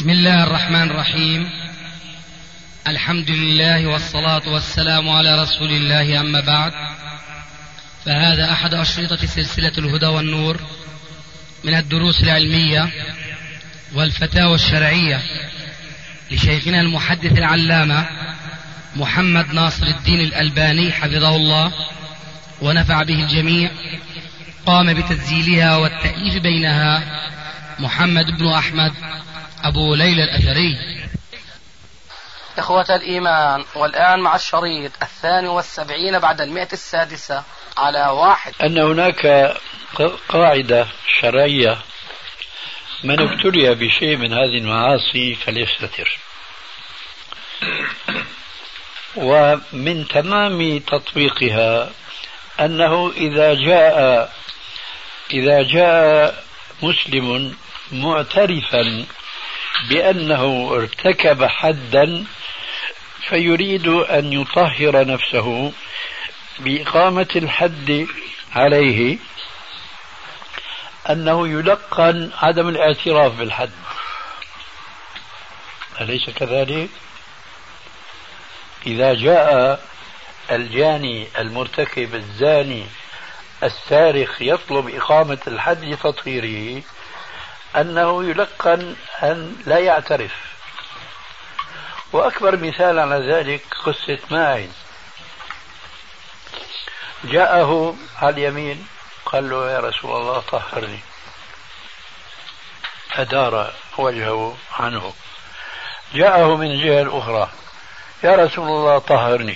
بسم الله الرحمن الرحيم. الحمد لله والصلاة والسلام على رسول الله، أما بعد، فهذا أحد أشرطة سلسلة الهدى والنور من الدروس العلمية والفتاوى الشرعية لشيخنا المحدث العلامة محمد ناصر الدين الألباني حفظه الله ونفع به الجميع. قام بتسجيلها والتأليف بينها محمد بن أحمد أبو ليلى الأثري. إخوة الإيمان، والآن مع الشريط 72 بعد 106 على 1. أن هناك قاعدة شرعية: من ابتلي بشيء من هذه المعاصي فليستتر. ومن تمام تطبيقها أنه إذا جاء مسلم معترفا بأنه ارتكب حدا فيريد أن يطهر نفسه بإقامة الحد عليه، أنه يلقن عدم الاعتراف بالحد. أليس كذلك؟ إذا جاء الجاني المرتكب الزاني السارق يطلب إقامة الحد لتطهيره، أنه يلقن أن لا يعترف. وأكبر مثال على ذلك قصة ماعز. جاءه على اليمين قال له: يا رسول الله طهرني. أدار وجهه عنه. جاءه من الجهة الأخرى: يا رسول الله طهرني.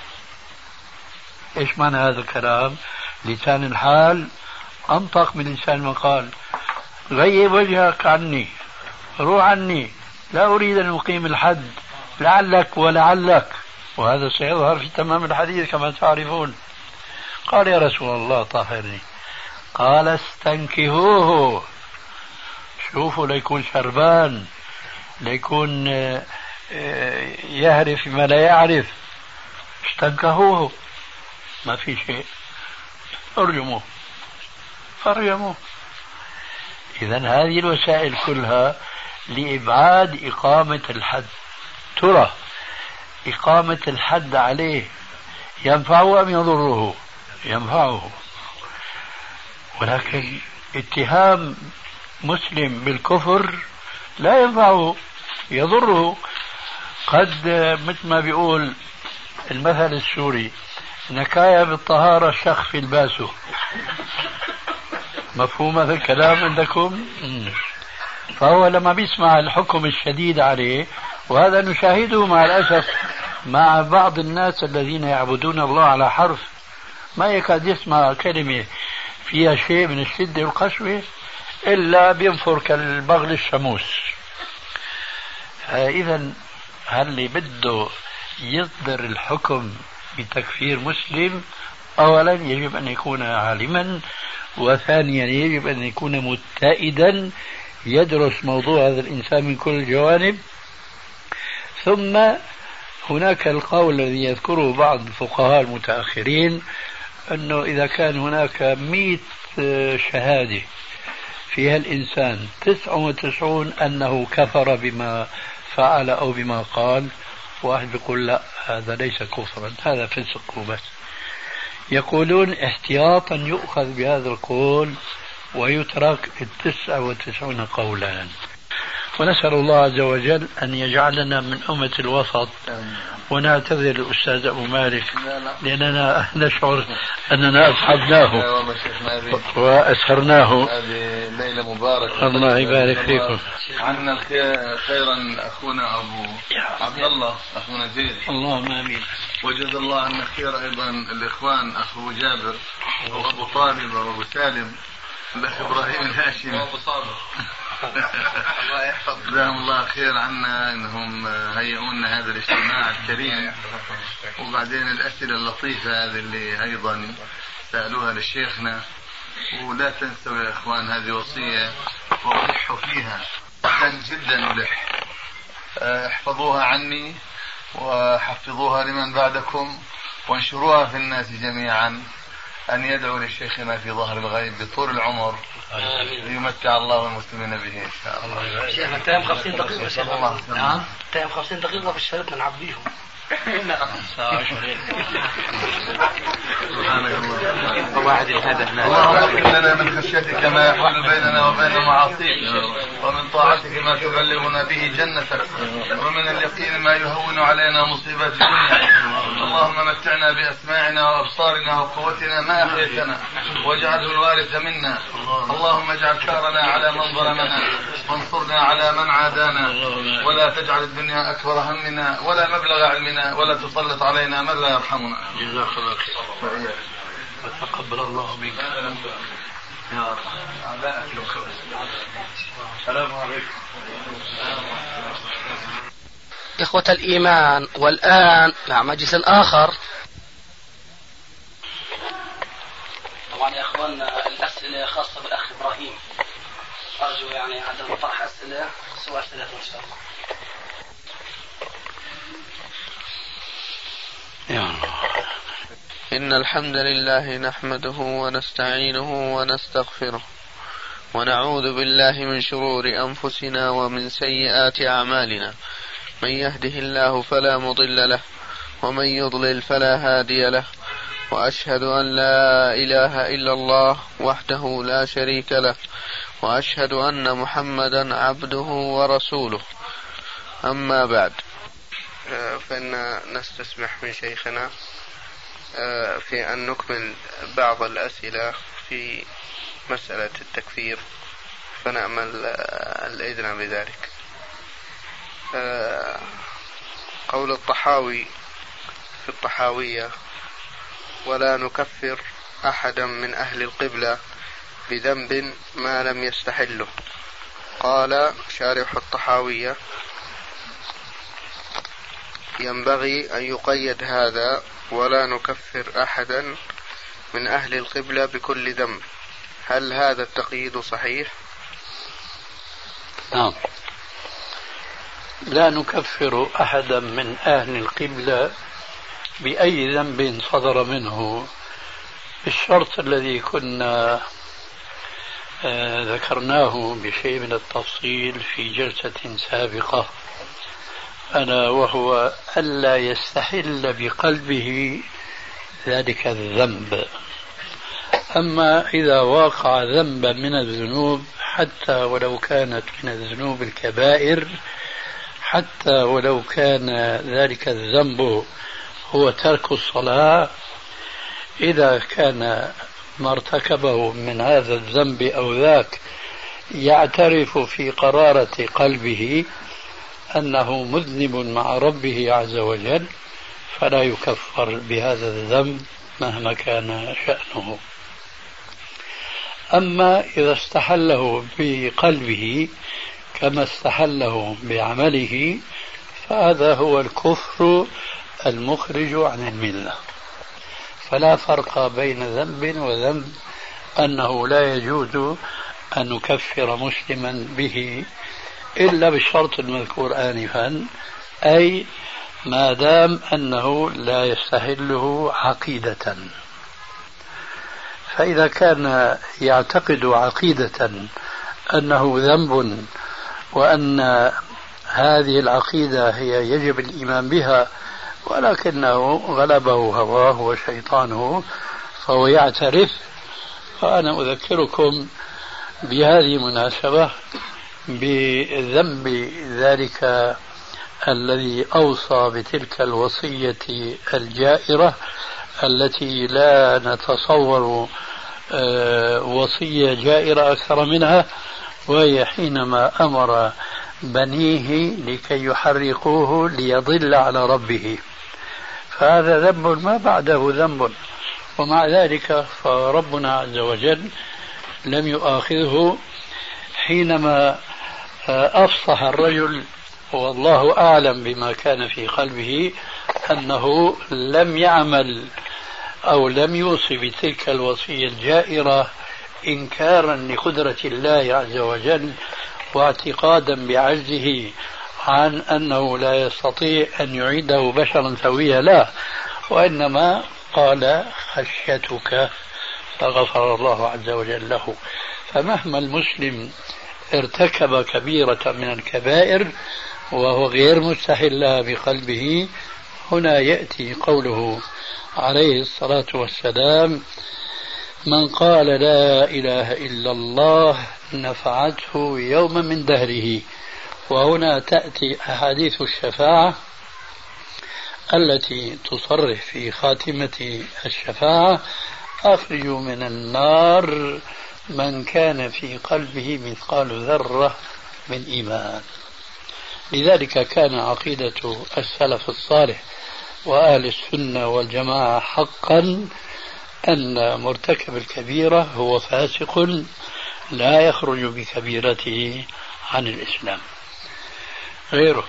إيش معنى هذا الكلام؟ لسان الحال أنطق من لسان المقال: غيب وجهك عني، روح عني، لا أريد أن أقيم الحد، لعلك ولعلك. وهذا سيظهر في تمام الحديث كما تعرفون. قال: يا رسول الله طهرني. قال: استنكهوه، شوفوا ليكون شربان، ليكون يهرف ما لا يعرف. استنكهوه، ما في شيء، ارجموه. إذن هذه الوسائل كلها لإبعاد إقامة الحد. ترى إقامة الحد عليه ينفعه أم يضره؟ ينفعه. ولكن اتهام مسلم بالكفر لا ينفعه، يضره. قد مثل ما بيقول المثل السوري: نكاية بالطهارة شخ في الباسو. مفهوم هذا الكلام عندكم؟ فهو لما بيسمع الحكم الشديد عليه، وهذا نشاهده مع الأسف مع بعض الناس الذين يعبدون الله على حرف، ما يكاد يسمع كلمة فيها شيء من الشدة والقسوة إلا بينفر كالبغل الشموس. إذن هل اللي بده يصدر الحكم بتكفير مسلم أولا يجب أن يكون عالما، وثانيا يجب أن يكون متائدا يدرس موضوع هذا الإنسان من كل الجوانب. ثم هناك القول الذي يذكره بعض الفقهاء المتأخرين أنه إذا كان هناك 100 شهادة فيها الإنسان 99 أنه كفر بما فعل أو بما قال، واحد يقول لا هذا ليس كفرا، هذا فسق وبس. يقولون احتياطا يؤخذ بهذا القول ويترك 99 قولا. ونسأل الله عز وجل أن يجعلنا من أمة الوسط. ونعتذر الأستاذ أبو مالك لأننا نشعر أننا أصحبناه وأسهرناه. هذه ليلة مباركة، الله يبارك فيكم. عنا خيرا أخونا أبو عبد الله، أخونا زيد، اللهم آمين. وجزا الله عنا خير أيضا الإخوان أخو جابر وأبو طالب وأبو سالم، الأخ إبراهيم الهاشمي وأبو صابر. الله يحفظ، جزاهم الله خير عنا انهم هيئونا هذا الاجتماع الكريم. وبعدين الاسئله اللطيفه هذه اللي ايضا سالوها لشيخنا. ولا تنسوا يا اخوان، هذه وصيه وألحوا فيها جدا ملح. احفظوها عني وحفظوها لمن بعدكم وانشروها في الناس جميعا، أن يدعو لشيخنا في ظهر الغيب بطول العمر يمتع الله المسلمين به إن شاء الله. شيخ انتهي 50 دقيقة شيخ. نعم انتهي 50 دقيقة في الشريط نعبيهم. واحد الهدف. اللهم اغفر لنا من خشيتك ما يحول بيننا وبين معاصيك، ومن طاعتك ما تبلغنا به جنتك، ومن اليقين ما يهون علينا مصيبات الدنيا. اللهم متعنا بأسماعنا وأبصارنا وقوتنا ما أحييتنا، واجعله الوارث منا. اللهم اجعل ثارنا على من ظلمنا، وانصرنا على من عادانا، ولا تجعل الدنيا أكبر همنا ولا مبلغ علمنا، ولا تسلط علينا من لا يرحمنا. جزاك الله خير وتقبل الله منك يا رب. السلام عليكم. إخوة الإيمان، والآن مع مجلس آخر. طبعا يا أخوان الأسئلة خاصة بالأخ إبراهيم، أرجو يعني عدم طرح أسئلة سوى أسئلة إن شاء الله. إن الحمد لله نحمده ونستعينه ونستغفره ونعوذ بالله من شرور أنفسنا ومن سيئات أعمالنا. من يهده الله فلا مضل له ومن يضلل فلا هادي له، وأشهد أن لا إله إلا الله وحده لا شريك له، وأشهد أن محمدا عبده ورسوله. أما بعد، فإن نستسمح من شيخنا في أن نكمل بعض الأسئلة في مسألة التكفير، فنأمل الإذن بذلك. قول الطحاوي في الطحاوية: ولا نكفر أحدا من أهل القبلة بذنب ما لم يستحله. قال شارح الطحاوية: ينبغي أن يقيد هذا: ولا نكفر أحدا من أهل القبلة بكل ذنب. هل هذا التقييد صحيح؟ نعم، لا نكفر أحدا من أهل القبلة بأي ذنب صدر منه، بالشرط الذي كنا ذكرناه بشيء من التفصيل في جلسة سابقة، ألا وهو ألا يستحل بقلبه ذلك الذنب. أما إذا وقع ذنبا من الذنوب، حتى ولو كانت من الذنوب الكبائر، حتى ولو كان ذلك الذنب هو ترك الصلاة، إذا كان ما ارتكبه من هذا الذنب أو ذاك يعترف في قرارة قلبه أنه مذنب مع ربه عز وجل، فلا يكفر بهذا الذنب مهما كان شأنه. أما إذا استحله بقلبه كما استحله بعمله، فهذا هو الكفر المخرج عن الملة. فلا فرق بين ذنب وذنب، أنه لا يجوز أن نكفر مسلما به إلا بالشرط المذكور آنفا، أي ما دام أنه لا يستحله عقيدة. فإذا كان يعتقد عقيدة أنه ذنب، وأن هذه العقيدة هي يجب الإيمان بها، ولكنه غلبه هواه وشيطانه فهو يعترف، فأنا أذكركم بهذه المناسبة بذنب ذلك الذي أوصى بتلك الوصية الجائرة التي لا نتصور وصية جائرة أكثر منها، وهي حينما أمر بنيه لكي يحرقوه ليضل على ربه. فهذا ذنب ما بعده ذنب، ومع ذلك فربنا عز وجل لم يؤاخذه حينما أفصح الرجل، والله أعلم بما كان في قلبه، أنه لم يعمل أو لم يوصي بتلك الوصية الجائرة إنكارا لقدرة الله عز وجل، واعتقادا بعجزه عن أنه لا يستطيع أن يعيده بشرا سويا، لا، وإنما قال خشيتك، فغفر الله عز وجل له. فمهما المسلم ارتكب كبيرة من الكبائر وهو غير مستحل لها بقلبه، هنا يأتي قوله عليه الصلاة والسلام: من قال لا إله إلا الله نفعته يوما من دهره. وهنا تأتي أحاديث الشفاعة التي تصرح في خاتمة الشفاعة: أخرجوا من النار من كان في قلبه مثقال ذرة من إيمان. لذلك كان عقيدة السلف الصالح وأهل السنة والجماعة حقا أن مرتكب الكبيرة هو فاسق لا يخرج بكبيرته عن الإسلام. غيره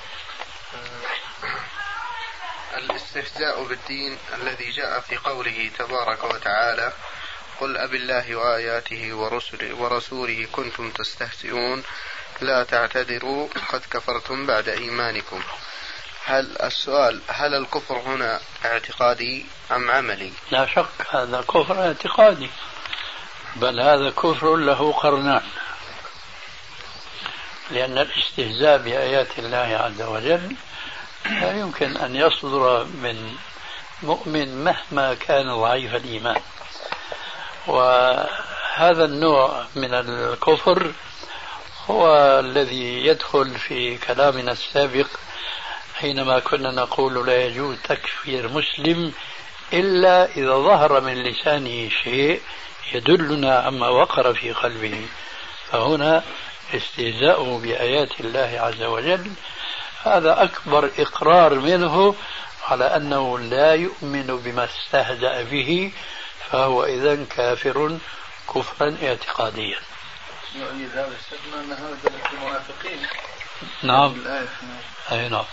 الاستهزاء بالدين الذي جاء في قوله تبارك وتعالى: قل أبالله وآياته ورسوله كنتم تستهزئون لا تعتذروا قد كفرتم بعد إيمانكم. هل الكفر هنا اعتقادي أم عملي؟ لا شك هذا كفر اعتقادي، بل هذا كفر له قرنان، لأن الاستهزاء بآيات الله عز وجل لا يمكن أن يصدر من مؤمن مهما كان ضعيف الإيمان. وهذا النوع من الكفر هو الذي يدخل في كلامنا السابق حينما كنا نقول لا يجوز تكفير مسلم إلا إذا ظهر من لسانه شيء يدلنا عما وقر في قلبه. فهنا استهزاء بآيات الله عز وجل هذا أكبر إقرار منه على أنه لا يؤمن بما استهزأ به، فهو إذن كافر كفرا اعتقاديا. يعني هذا استثنى أن هذا المنافقين. نعم. أي نعم.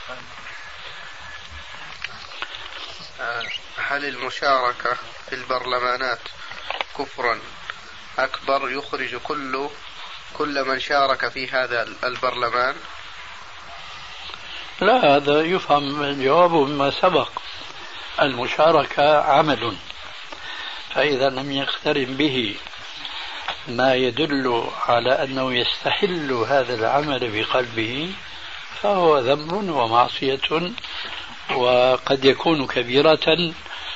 هل المشاركة في البرلمانات كفر أكبر يخرج كل من شارك في هذا البرلمان؟ لا، هذا يفهم الجواب مما سبق. المشاركة عمل، فإذا لم يقترن به ما يدل على أنه يستحل هذا العمل بقلبه فهو ذنب ومعصية، وقد يكون كبيرة.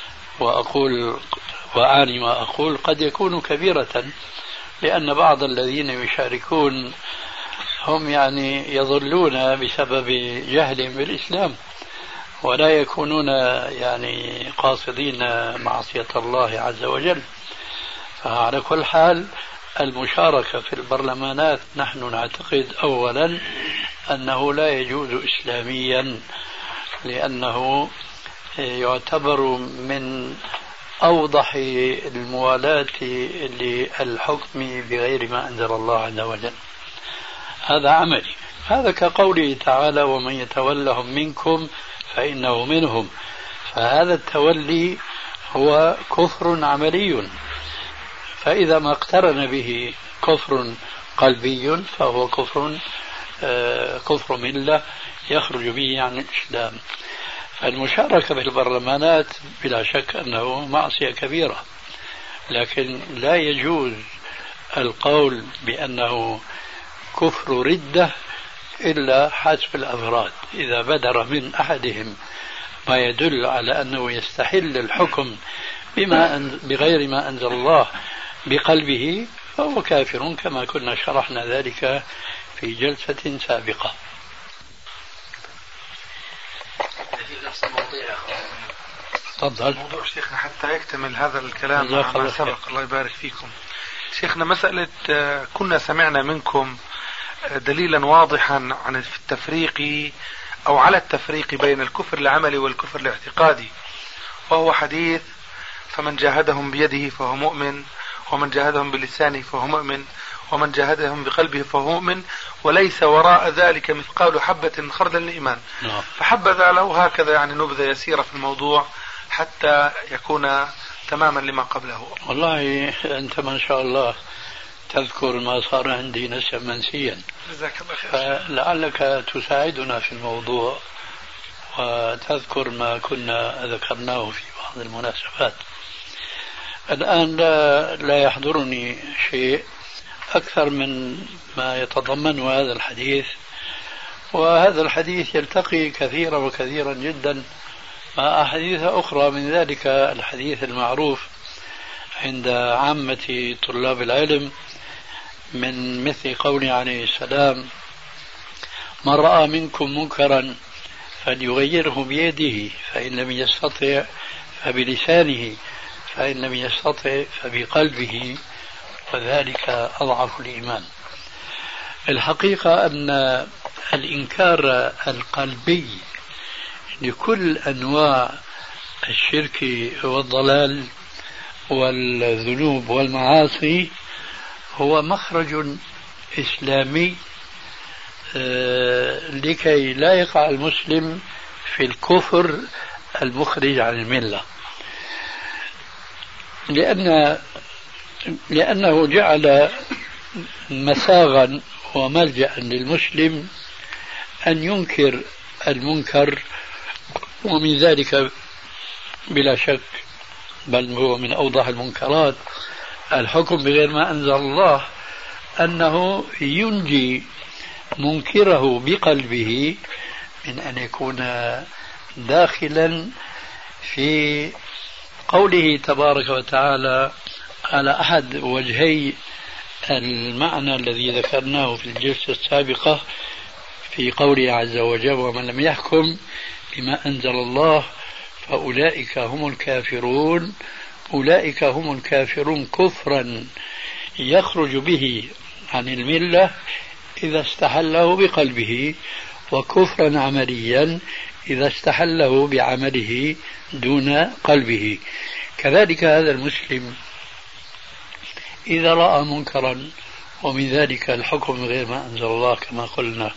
وأعني ما أقول قد يكون كبيرة، لأن بعض الذين يشاركون هم يضلون بسبب جهلهم بالإسلام ولا يكونون قاصدين معصية الله عز وجل. فعلى كل حال المشاركة في البرلمانات نحن نعتقد أولا أنه لا يجوز إسلاميا، لأنه يعتبر من أوضح الموالاة للحكم بغير ما أنزل الله عز وجل. هذا عملي، هذا كقوله تعالى: ومن يتولهم منكم فإنه منهم. فهذا التولي هو كفر عملي، فإذا ما اقترن به كفر قلبي فهو كفر ملة يخرج به عن الإسلام. فالمشاركة في البرلمانات بلا شك أنه معصية كبيرة، لكن لا يجوز القول بأنه كفر ردة إلا حسب الأفراد. إذا بدر من أحدهم ما يدل على أنه يستحل الحكم بغير ما أنزل الله بقلبه فهو كافر، كما كنا شرحنا ذلك في جلسة سابقة. تفضل. موضوع شيخنا حتى يكتمل هذا الكلام ما سبق. الله يبارك فيكم شيخنا. مسألة كنا سمعنا منكم دليلا واضحا عن التفريق أو على التفريق بين الكفر العملي والكفر الاعتقادي، وهو حديث: فمن جاهدهم بيده فهو مؤمن، ومن جاهدهم بلسانه فهو مؤمن، ومن جاهدهم بقلبه فهو مؤمن، وليس وراء ذلك مثقال حبة من خردل الإيمان. فحبذا له هكذا نبذة يسيرة في الموضوع حتى يكون تماما لما قبله. والله أنت ما شاء الله تذكر ما صار عندي نسيا منسيا، جزاك الله خير. فلعلك تساعدنا في الموضوع وتذكر ما كنا ذكرناه في بعض المناسبات. الآن لا يحضرني شيء أكثر من ما يتضمنه هذا الحديث، وهذا الحديث يلتقي كثيرا وكثيرا جدا مع أحاديث أخرى، من ذلك الحديث المعروف عند عامة طلاب العلم من مثل قوله عليه السلام: من رأى منكم منكرا فليغيره بيده، فإن لم يستطع فبلسانه، فإن لم يستطع فبقلبه، وذلك أضعف الإيمان. الحقيقة أن الإنكار القلبي لكل أنواع الشرك والضلال والذنوب والمعاصي هو مخرج إسلامي لكي لا يقع المسلم في الكفر المخرج عن الملة، لأنه جعل مساغا وملجأ للمسلم أن ينكر المنكر، ومن ذلك بلا شك بل هو من أوضح المنكرات الحكم بغير ما أنزل الله، أنه ينجي منكره بقلبه من أن يكون داخلا في قوله تبارك وتعالى على أحد وجهي المعنى الذي ذكرناه في الجلسة السابقة في قوله عز وجل: ومن لم يحكم بما أنزل الله فأولئك هم الكافرون. أولئك هم الكافرون كفرا يخرج به عن الملة إذا استحله بقلبه، وكفرا عمليا إذا استحله بعمله دون قلبه. كذلك هذا المسلم إذا رأى منكرا، ومن ذلك الحكم غير ما أنزل الله كما قلنا،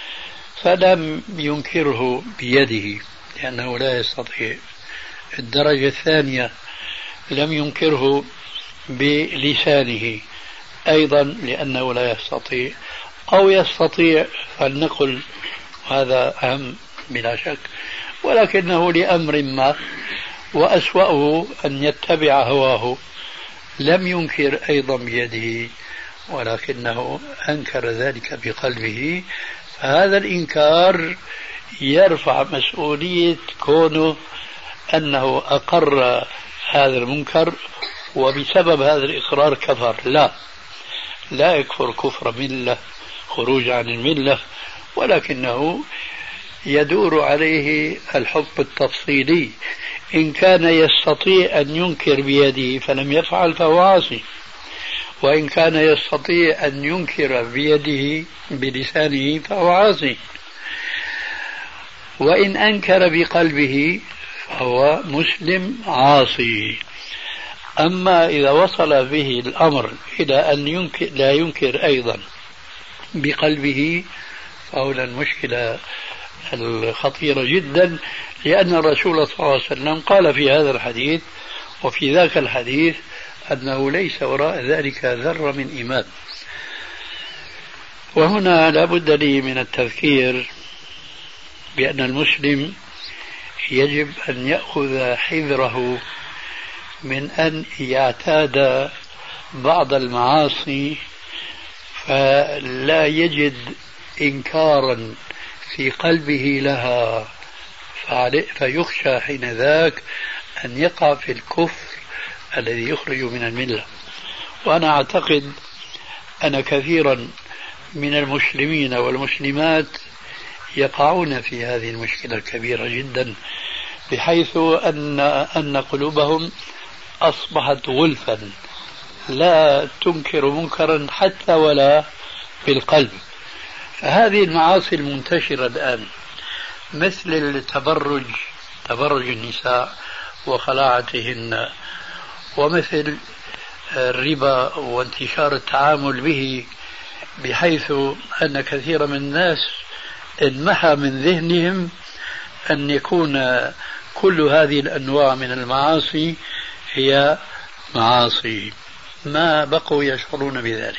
فلم ينكره بيده لأنه لا يستطيع. الدرجة الثانية لم ينكره بلسانه أيضا لأنه لا يستطيع، أو يستطيع فلنقل هذا أهم بلا شك، ولكنه لأمر ما وأسوأه أن يتبع هواه، لم ينكر أيضا بيده ولكنه أنكر ذلك بقلبه. فهذا الإنكار يرفع مسؤولية كونه أنه أقر هذا المنكر وبسبب هذا الإقرار كفر. لا يكفر كفر ملة خروج عن الملة، ولكنه يدور عليه الحكم التفصيلي. إن كان يستطيع أن ينكر بيده فلم يفعل فهو عاصي، وإن كان يستطيع أن ينكر بيده بلسانه فهو عاصي، وإن أنكر بقلبه فهو مسلم عاصي. أما إذا وصل به الأمر إلى أن لا ينكر أيضا بقلبه فهنا المشكلة الخطيرة جدا، لأن الرسول صلى الله عليه وسلم قال في هذا الحديث وفي ذاك الحديث أنه ليس وراء ذلك ذرة من إيمان. وهنا لا بد لي من التذكير بأن المسلم يجب أن يأخذ حذره من أن يعتاد بعض المعاصي فلا يجد إنكارا في قلبه لها، فيخشى حين ذاك أن يقع في الكفر الذي يخرج من الملة. وأنا أعتقد أن كثيرا من المسلمين والمسلمات يقعون في هذه المشكلة الكبيرة جدا، بحيث أن قلوبهم أصبحت غلفا لا تنكر منكرا حتى ولا بالقلب. فهذه المعاصي المنتشرة الآن مثل التبرج، تبرج النساء وخلاعتهن، ومثل الربا وانتشار التعامل به، بحيث أن كثير من الناس انمحى من ذهنهم أن يكون كل هذه الأنواع من المعاصي هي معاصي، ما بقوا يشعرون بذلك.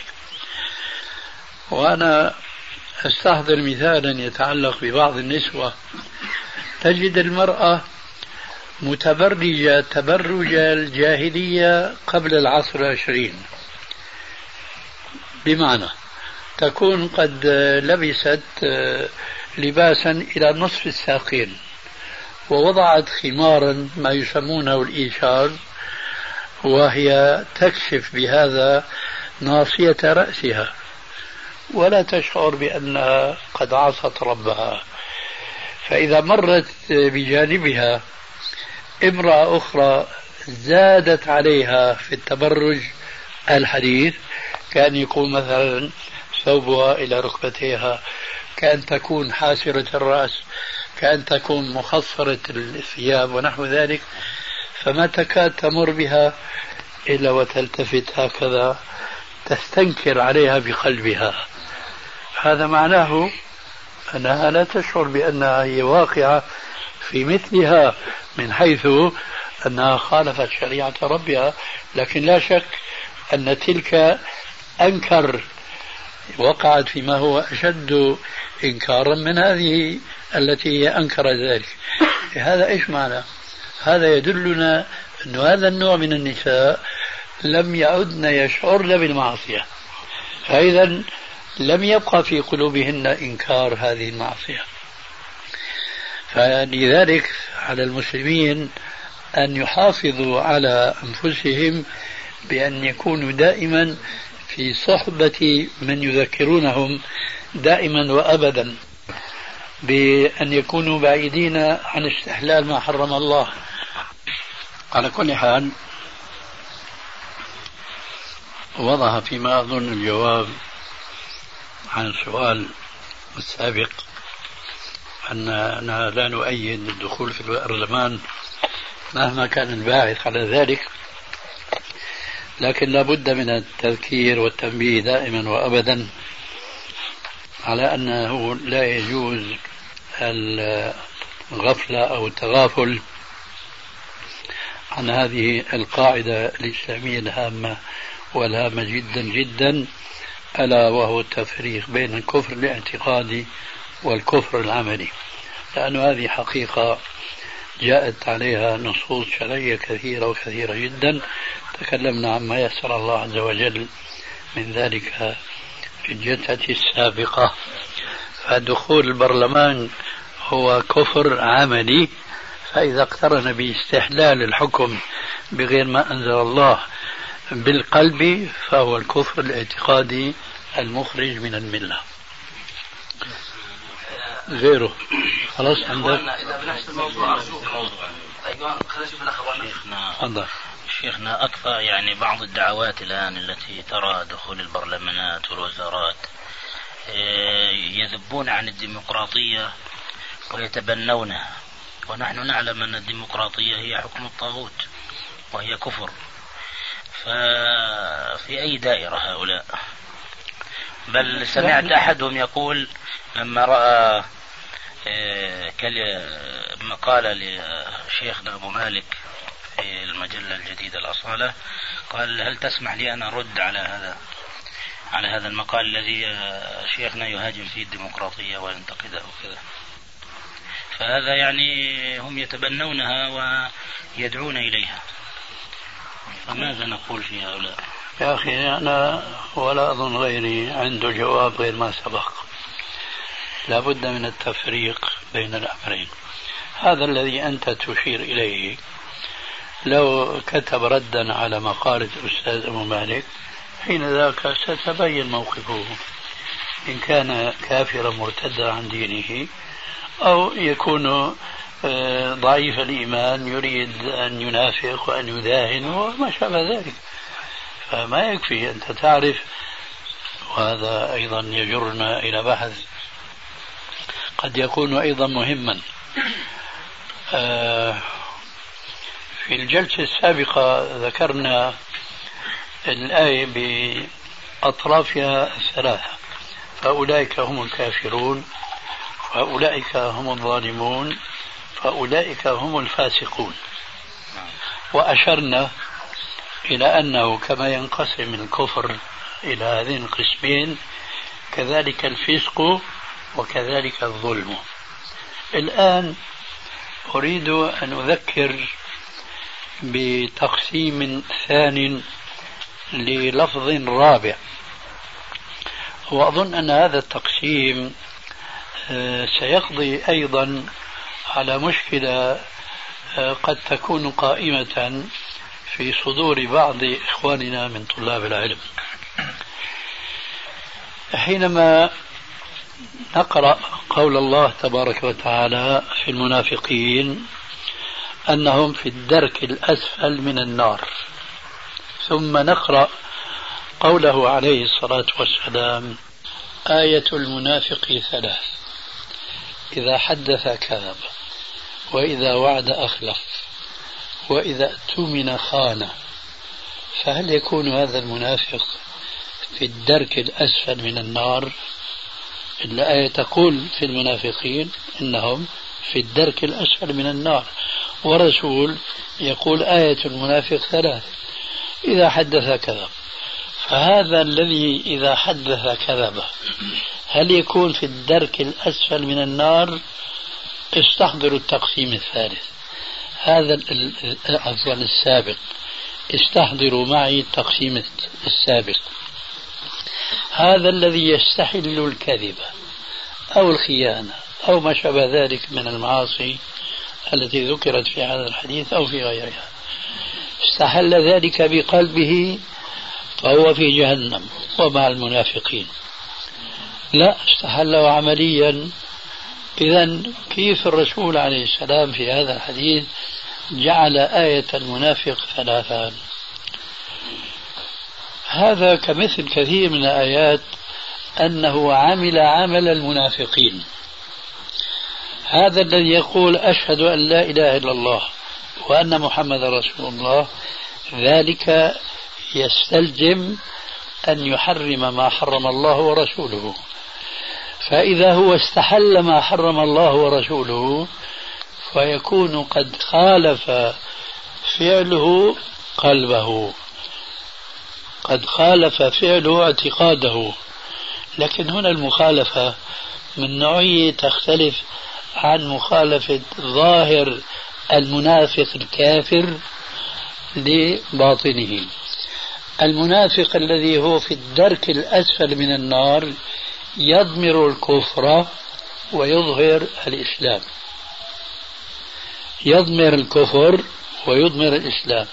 وأنا أستحضر مثالا يتعلق ببعض النسوة، تجد المرأة متبرجة تبرج الجاهلية قبل العصر 20، بمعنى تكون قد لبست لباسا إلى نصف الساقين ووضعت خمارا ما يسمونه الإيشار، وهي تكشف بهذا ناصية رأسها ولا تشعر بأنها قد عصت ربها. فإذا مرت بجانبها امرأة أخرى زادت عليها في التبرج الحديث، كان يكون مثلا ثوبها إلى ركبتيها، كأن تكون حاسرة الرأس، كأن تكون مخصرة الثياب ونحو ذلك، فما تكاد تمر بها إلا وتلتفت هكذا تستنكر عليها بقلبها. هذا معناه أنها لا تشعر بأنها هي واقعة في مثلها من حيث أنها خالفت شريعة ربها، لكن لا شك أن تلك أنكر، وقعت فيما هو أشد إنكارا من هذه التي هي أنكر ذلك. هذا إيش معنى؟ هذا يدلنا أن هذا النوع من النساء لم يعدن يشعرن بالمعصية، فإذا لم يبقى في قلوبهن إنكار هذه المعصية. فلذلك على المسلمين أن يحافظوا على أنفسهم بأن يكونوا دائما في صحبة من يذكرونهم دائما وأبدا بأن يكونوا بعيدين عن استحلال ما حرم الله. على كل حال وضع فيما أظن الجواب عن السؤال السابق أننا لا نؤيد الدخول في البرلمان مهما كان الباعث على ذلك، لكن لا بد من التذكير والتنبيه دائما وأبدا على أنه لا يجوز الغفلة أو التغافل عن هذه القاعدة الإسلامية الهامة والهامة جدا جدا، ألا وهو التفريق بين الكفر الاعتقادي والكفر العملي، لأن هذه حقيقة جاءت عليها نصوص شرعية كثيرة وكثيرة جدا، تكلمنا عما يسر الله عز وجل من ذلك في الجلسة السابقة. فدخول البرلمان هو كفر عملي، فإذا اقترن باستحلال الحكم بغير ما أنزل الله بالقلب فهو الكفر الاعتقادي المخرج من الملة. غيره خلاص عندك. إذا بنفس الموضوع شيخنا أكثر يعني بعض الدعوات الآن التي ترى دخول البرلمانات والوزارات يذبون عن الديمقراطية ويتبنونها، ونحن نعلم أن الديمقراطية هي حكم الطاغوت وهي كفر. ففي أي دائرة هؤلاء؟ بل سمعت أحدهم يقول لما رأى مقالة لشيخنا أبو مالك في المجلة الجديدة الأصالة، قال هل تسمح لي أن أرد على هذا المقال الذي شيخنا يهاجم فيه الديمقراطية وينتقدها وكذا؟ فهذا يعني هم يتبنونها ويدعون إليها، فماذا نقول في هؤلاء؟ يا أخي أنا ولا أظن غيري عنده جواب غير ما سبق. لا بد من التفريق بين الأمرين. هذا الذي أنت تشير إليه لو كتب ردا على مقالة الأستاذ أبو مالك حين ذاك ستبين موقفه، إن كان كافرا مرتدا عن دينه أو يكون ضعيف الإيمان يريد أن ينافق وأن يداهن وما شابه ذلك. فما يكفي أنت تعرف، وهذا أيضا يجرنا إلى بحث قد يكون أيضا مهما. في الجلسة السابقة ذكرنا الآية بأطرافها الثلاثة، فأولئك هم الكافرون، فأولئك هم الظالمون، فأولئك هم الفاسقون. وأشرنا إلى أنه كما ينقسم الكفر إلى هذين القسمين كذلك الفسق وكذلك الظلم. الآن أريد أن أذكر بتقسيم ثانٍ للفظ رابع وأظن أن هذا التقسيم سيقضي أيضا على مشكلة قد تكون قائمة في صدور بعض إخواننا من طلاب العلم. حينما نقرأ قول الله تبارك وتعالى في المنافقين أنهم في الدرك الأسفل من النار، ثم نقرأ قوله عليه الصلاة والسلام: آية المنافق ثلاث: إذا حدث كذب، وإذا وعد أخلف، وإذا اؤتمن خان. فهل يكون هذا المنافق في الدرك الأسفل من النار؟ الآية تقول في المنافقين إنهم في الدرك الأسفل من النار، ورسول يقول آية المنافق ثلاث: إذا حدث كذب. فهذا الذي إذا حدث كذب هل يكون في الدرك الأسفل من النار؟ استحضروا التقسيم الثالث، هذا عفوا السابق، استحضروا معي التقسيم السابق. هذا الذي يستحل الكذب أو الخيانة أو ما شابه ذلك من المعاصي التي ذكرت في هذا الحديث أو في غيرها، استحل ذلك بقلبه فهو في جهنم ومع المنافقين. لا، استحله عمليا. إذن كيف الرسول عليه السلام في هذا الحديث جعل آية المنافق ثلاثا؟ هذا كمثل كثير من الآيات أنه عمل عمل المنافقين. هذا الذي يقول أشهد أن لا إله إلا الله وأن محمد رسول الله، ذلك يستلزم أن يحرم ما حرم الله ورسوله. فإذا هو استحل ما حرم الله ورسوله فيكون قد خالف فعله قلبه، قد خالف فعله اعتقاده. لكن هنا المخالفة من نوعية تختلف عن مخالفة ظاهر المنافق الكافر لباطنه. المنافق الذي هو في الدرك الأسفل من النار يضمر الكفر ويظهر الإسلام، يضمر الكفر ويضمر الإسلام.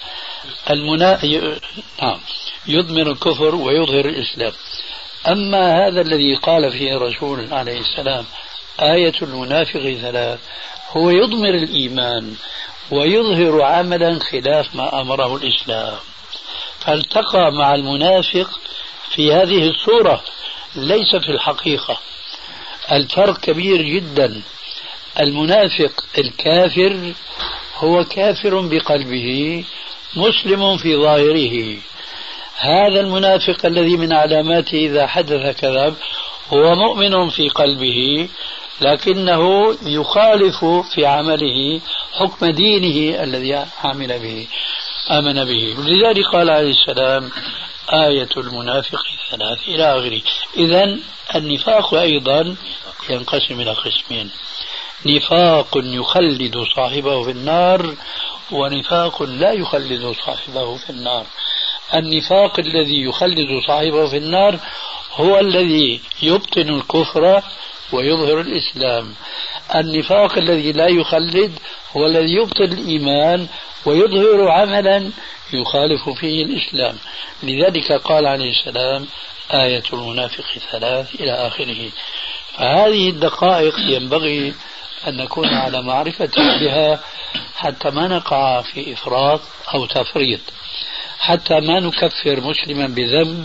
نعم، يضمر الكفر ويظهر الإسلام. أما هذا الذي قال فيه الرسول عليه السلام آية المنافق ثلاث، هو يضمر الإيمان ويظهر عملا خلاف ما أمره الإسلام، فالتقى مع المنافق في هذه الصورة ليس في الحقيقة. الفرق كبير جدا. المنافق الكافر هو كافر بقلبه مسلم في ظاهره. هذا المنافق الذي من علاماته إذا حدث كذب هو مؤمن في قلبه لكنه يخالف في عمله حكم دينه الذي عمل به آمن به. لذلك قال عليه السلام آية المنافق ثلاث إلى آخره. إذن النفاق أيضا ينقسم إلى قسمين: نفاق يخلد صاحبه في النار، ونفاق لا يخلد صاحبه في النار. النفاق الذي يخلد صاحبه في النار هو الذي يبطن الكفر ويظهر الإسلام. النفاق الذي لا يخلد هو الذي يبطن الإيمان ويظهر عملا يخالف فيه الإسلام. لذلك قال عليه السلام آية المنافق ثلاث إلى آخره. فهذه الدقائق ينبغي أن نكون على معرفة بها حتى ما نقع في إفراط أو تفريط، حتى ما نكفر مسلما بذنب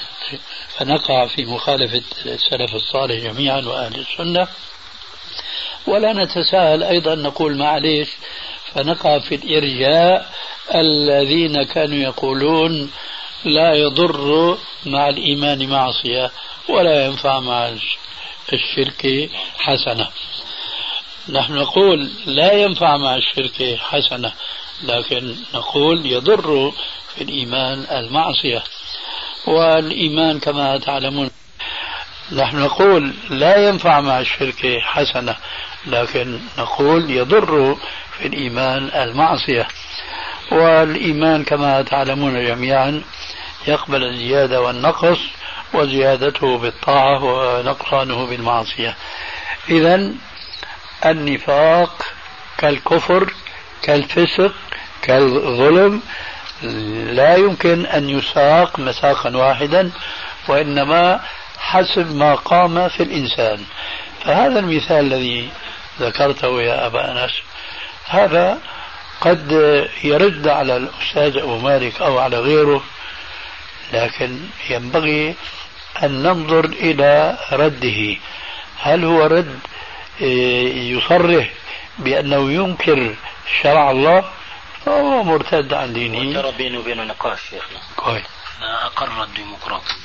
فنقع في مخالفة السلف الصالح جميعا وأهل السنة، ولا نتساهل أيضا نقول معليش فنقع في الإرجاء الذين كانوا يقولون لا يضر مع الإيمان معصية ولا ينفع مع الشرك حسنة. نحن نقول لا ينفع مع الشرك حسنة، لكن نقول يضر في الإيمان المعصية، والإيمان كما تعلمون. نحن نقول لا ينفع مع الشرك حسنة، لكن نقول يضر في الإيمان المعصية، والإيمان كما تعلمون جميعا يقبل الزيادة والنقص، وزيادته بالطاعة ونقصانه بالمعصية. إذن النفاق كالكفر كالفسق كالظلم لا يمكن أن يساق مساقا واحدا، وإنما حسب ما قام في الإنسان. فهذا المثال الذي ذكرته يا أبا أنس هذا قد يرد على الأستاذ أبو مالك أو على غيره، لكن ينبغي أن ننظر إلى رده. هل هو رد يصرح بأنه ينكر شرع الله فهو مرتد عن دينه؟ ترى بينه وبين نقاش شيخنا كويس. أقر الديمقراطية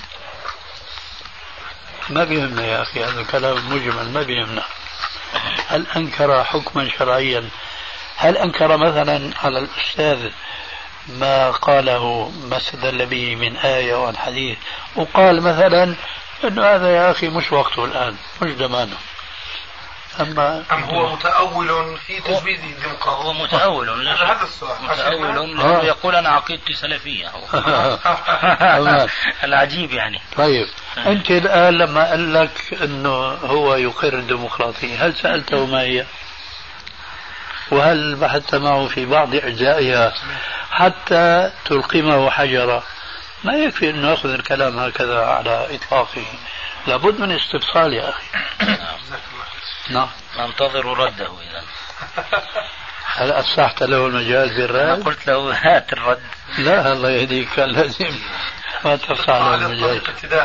ما بيهمنا يا أخي، هذا الكلام مجمل ما بيهمنا. هل أنكر حكما شرعيا؟ هل أنكر مثلا على الأستاذ ما قاله ما استدل به من آية وعن حديث وقال مثلا أنه هذا يا أخي مش وقته الآن مش زمانه؟ أم هو متأول في تجويز الديمقراطية؟ هو متأول. هذا السؤال. متأول يقول أنا عقيدتي سلفية. العجيب يعني. طيب أنت الآن لما قال لك أنه هو يقر الديمقراطية هل سألته ما هي؟ وهل بحثت معه في بعض أجزائها حتى تلقمه حجرا؟ ما يكفي أنه يأخذ الكلام هكذا على إطلاقه، لابد من استفصال يا أخي. نعم. ننتظر رده إذا. هل أصحت له المجال في الرد؟ أنا قلت له هات الرد. لا الله يهديك، كان لازم ما تفصح له المجال.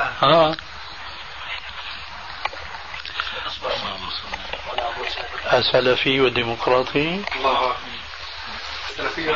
السلفي والديمقراطي. السلفي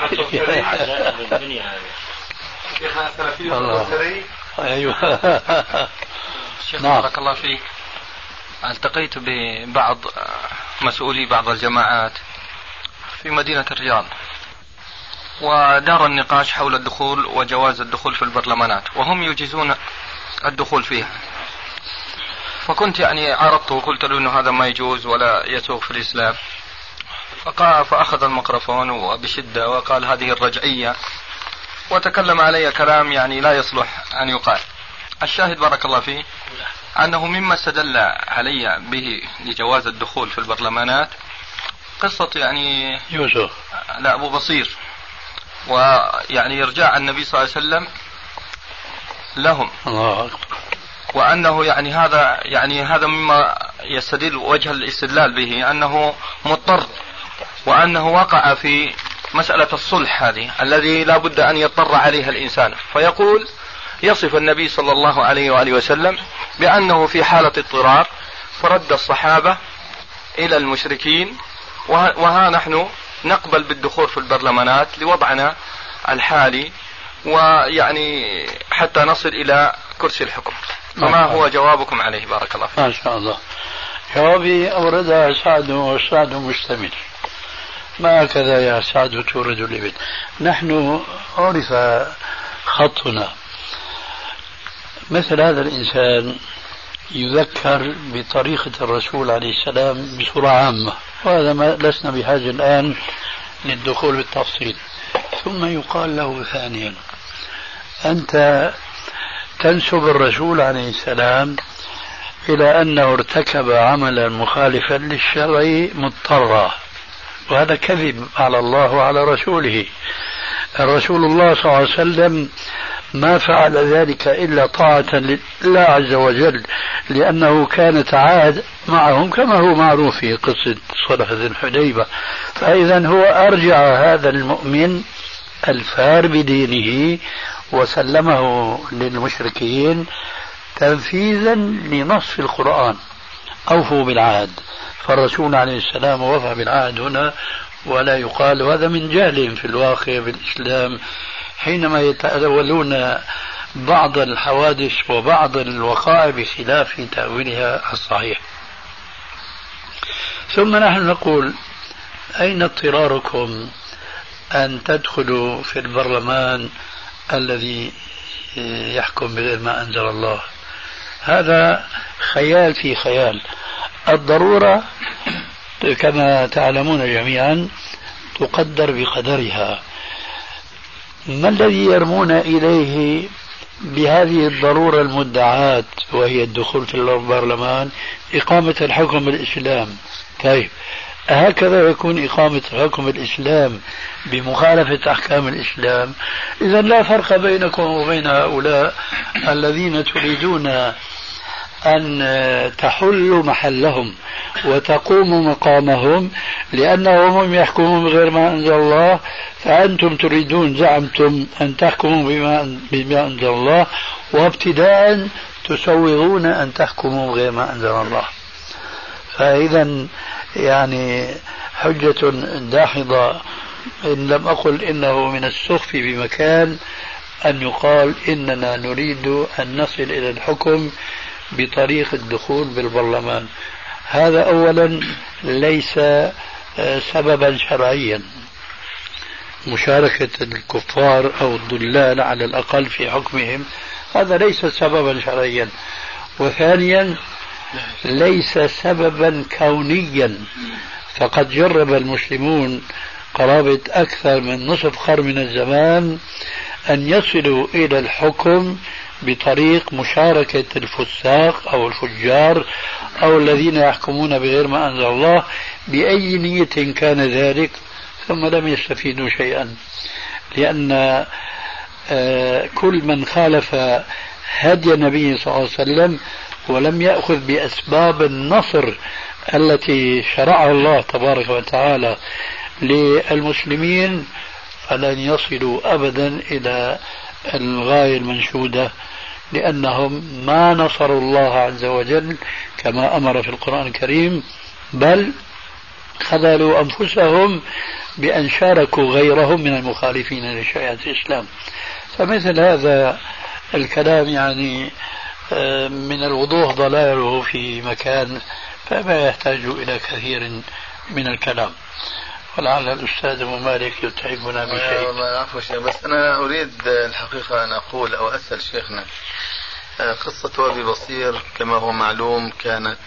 والديمقراطي. أيوه. شيخ بارك الله فيك، التقيت ببعض مسؤولي بعض الجماعات في مدينة الرياض، ودار النقاش حول الدخول وجواز الدخول في البرلمانات، وهم يجيزون الدخول فيها. فكنت يعني عرضته وقلت له انه هذا ما يجوز ولا يسوق في الاسلام، فاخذ الميكروفون وبشده وقال هذه الرجعيه، وتكلم علي كلام يعني لا يصلح ان يقال. الشاهد بارك الله فيه انه مما استدل علي به لجواز الدخول في البرلمانات قصه يعني يوسف لا ابو بصير، ويعني ارجاع النبي صلى الله عليه وسلم لهم. الله أكبر. وأنه يعني هذا مما يستدل وجه الاستدلال به أنه مضطر، وأنه وقع في مسألة الصلح هذه الذي لا بد أن يضطر عليها الإنسان. فيقول يصف النبي صلى الله عليه وآله وسلم بأنه في حالة اضطرار فرد الصحابة إلى المشركين، وها نحن نقبل بالدخول في البرلمانات لوضعنا الحالي، ويعني حتى نصل إلى كرسي الحكم. فما هو جوابكم عليه بارك الله فيك؟ ما شاء الله. جوابي أوردها سعد، والسعد مشتمل. ما هكذا يا سعد تورد الإبل. نحن عرف خطنا، مثل هذا الإنسان يذكر بطريقة الرسول عليه السلام بصورة عامة، وهذا ما لسنا بحاجة الآن للدخول بالتفصيل. ثم يقال له ثانيا أنت تنسب الرسول عليه السلام إلى أنه ارتكب عملا مخالفا للشرع مضطرا، وهذا كذب على الله وعلى رسوله. الرسول الله صلى الله عليه وسلم ما فعل ذلك إلا طاعة لله عز وجل، لأنه كان تعاهد معهم كما هو معروف في قصة صلح ذي الحديبة. فإذا هو أرجع هذا المؤمن الفار بدينه وسلمه للمشركين تنفيذا لنص القرآن: أوفوا بالعهد. فالرسول عليه السلام وفى بالعهد هنا، ولا يقال هذا من جهلهم في الواقع بالإسلام حينما يتأولون بعض الحوادث وبعض الوقائع بخلاف تأويلها الصحيح. ثم نحن نقول أين اضطراركم أن تدخلوا في البرلمان الذي يحكم بغير ما أنزل الله؟ هذا خيال في خيال. الضرورة كما تعلمون جميعا تقدر بقدرها. ما الذي يرمون إليه بهذه الضرورة المدعاة وهي الدخول في البرلمان إقامة الحكم بالإسلام. طيب هكذا يكون إقامة حكم الإسلام بمخالفة أحكام الإسلام؟ إذا لا فرق بينكم وبين هؤلاء الذين تريدون أن تحلوا محلهم وتقوموا مقامهم لأنهم يحكمون بغير ما أنزل الله، فأنتم تريدون زعمتم أن تحكموا بما أنزل الله، وابتداء تسوغون أن تحكموا بغير ما أنزل الله. فإذا يعني حجة داحضة، إن لم أقل إنه من السخف بمكان أن يقال إننا نريد أن نصل إلى الحكم بطريق الدخول بالبرلمان. هذا أولا ليس سببا شرعيا، مشاركة الكفار أو الضلال على الأقل في حكمهم هذا ليس سببا شرعيا. وثانيا ليس سببا كونيا، فقد جرب المسلمون قرابة أكثر من نصف قرن من الزمان أن يصلوا إلى الحكم بطريق مشاركة الفساق أو الفجار أو الذين يحكمون بغير ما أنزل الله بأي نية كان ذلك، ثم لم يستفيدوا شيئا، لأن كل من خالف هدي النبي صلى الله عليه وسلم ولم يأخذ بأسباب النصر التي شرعها الله تبارك وتعالى للمسلمين فلن يصلوا أبدا إلى الغاية المنشودة، لأنهم ما نصروا الله عز وجل كما أمر في القرآن الكريم، بل خذلوا أنفسهم بأن شاركوا غيرهم من المخالفين لشريعة الإسلام. فمثل هذا الكلام يعني من الوضوح ضلاله في مكان، فما يحتاج إلى كثير من الكلام. ولعل الأستاذ أبو مالك يتعبنا بشيء. والله عفوا شيخ، بس أنا أريد الحقيقة أن أقول أو أسأل شيخنا، قصة أبي بصير كما هو معلوم كانت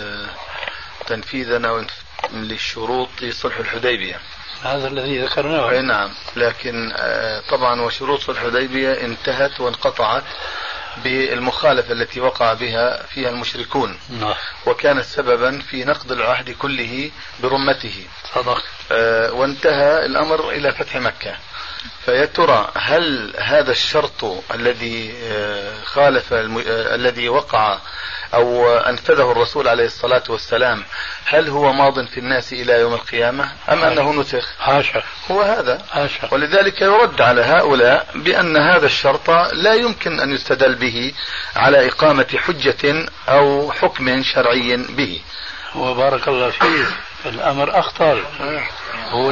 تنفيذا للشروط صلح الحديبية، هذا الذي ذكرناه. نعم، لكن طبعا وشروط صلح الحديبية انتهت وانقطعت بالمخالفة التي وقع بها فيها المشركون، وكانت سببا في نقض العهد كله برمته. صدق. وانتهى الأمر إلى فتح مكة. فيا ترى هل هذا الشرط الذي خالف الذي وقع أو أنفذه الرسول عليه الصلاة والسلام هل هو ماض في الناس إلى يوم القيامة أم أنه نسخ؟ حاشا. هو هذا. حاشا. ولذلك يرد على هؤلاء بأن هذا الشرط لا يمكن أن يستدل به على إقامة حجة أو حكم شرعي به. وبارك الله فيك، الأمر أخطر. هو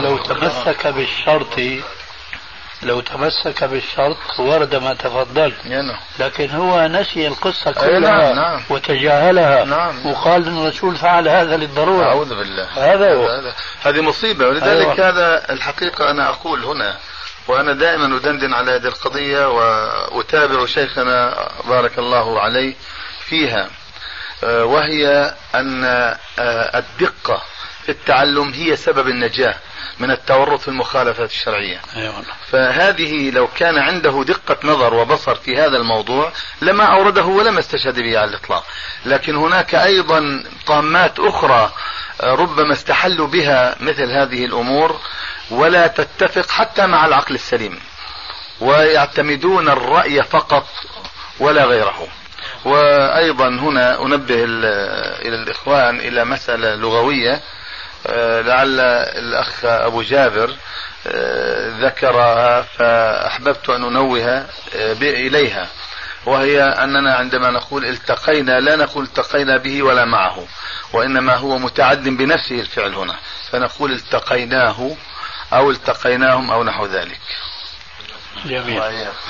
لو تمسك بالشرط ورد ما تفضلت، لكن هو نسي القصة كلها. نعم. وتجاهلها. نعم. وقال أن الرسول فعل هذا للضرورة. أعوذ بالله. هذه مصيبة. ولذلك هذا الحقيقة أنا أقول هنا، وأنا دائما أدندن على هذه القضية وأتابع شيخنا بارك الله عليه فيها، وهي أن الدقة في التعلم هي سبب النجاة من التورط في المخالفة الشرعية. فهذه لو كان عنده دقة نظر وبصر في هذا الموضوع لما أورده ولما استشهد به على الإطلاق. لكن هناك أيضا طامات أخرى ربما استحلوا بها مثل هذه الأمور ولا تتفق حتى مع العقل السليم، ويعتمدون الرأي فقط ولا غيره. وأيضا هنا أنبه إلى الإخوان إلى مسألة لغوية لعل الأخ أبو جابر ذكرها فأحببت أن أنوه إليها، وهي أننا عندما نقول التقينا لا نقول التقينا به ولا معه، وإنما هو متعد بنفسه الفعل هنا، فنقول التقيناه أو التقيناهم أو نحو ذلك. جميل.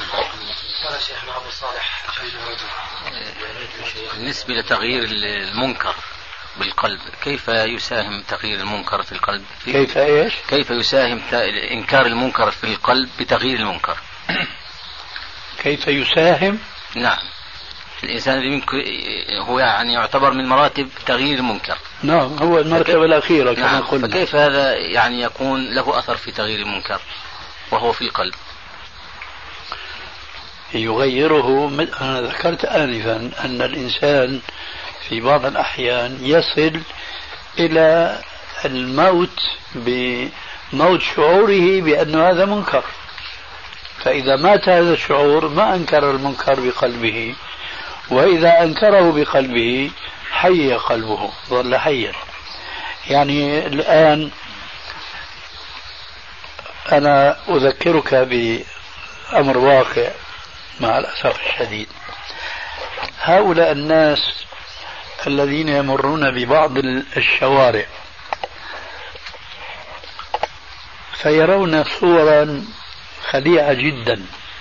بالنسبة لتغيير المنكر بالقلب، كيف يساهم تغيير المنكر في القلب؟ كيف ايش؟ كيف يساهم إنكار المنكر في القلب بتغيير المنكر؟ كيف يساهم؟ نعم، الإنسان هو يعني يعتبر من مراتب تغيير المنكر. نعم، هو المرتبة الأخيرة كما نعم. قلنا. فكيف هذا يعني يكون له أثر في تغيير المنكر وهو في القلب؟ يغيره. أنا ذكرت آنفا أن الإنسان في بعض الأحيان يصل إلى الموت بموت شعوره بأن هذا منكر، فإذا مات هذا الشعور ما أنكر المنكر بقلبه، وإذا أنكره بقلبه حي قلبه، ظل حيا. يعني الآن أنا أذكرك بأمر واقع مع الأسف الشديد. هؤلاء الناس الذين يمرون ببعض الشوارع فيرون صورا خليعة جدا،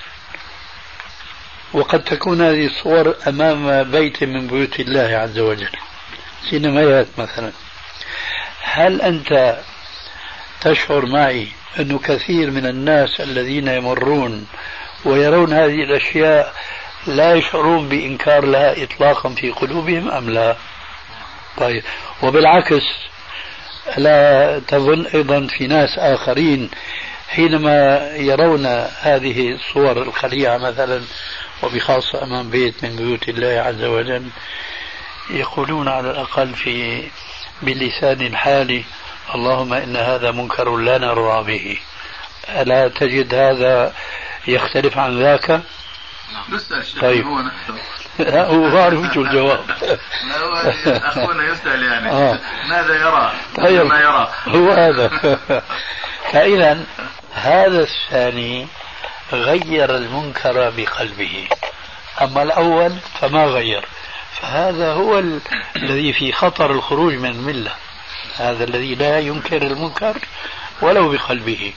وقد تكون هذه الصور أمام بيت من بيوت الله عز وجل، سينمايات مثلا. هل أنت تشعر معي أن كثير من الناس الذين يمرون ويرون هذه الأشياء لا يشعرون بإنكار لها إطلاقا في قلوبهم أم لا؟ طيب، وبالعكس لا تظن أيضا في ناس آخرين حينما يرون هذه الصور الخليعة مثلا، وبخاصة أمام بيت من بيوت الله عز وجل، يقولون على الأقل بلسان الحال اللهم إن هذا منكر لا نرضى به؟ ألا تجد هذا يختلف عن ذاك؟ طيب، هو نفسه هو عارف شو الجواب. لا، هو أخونا يسأل يعني ماذا يرى؟ طيب، ما يرى هو هذا. فإذا هذا الثاني غير المنكر بقلبه، أما الأول فما غير، فهذا هو الذي في خطر الخروج من الملة، هذا الذي لا ينكر المنكر ولو بقلبه.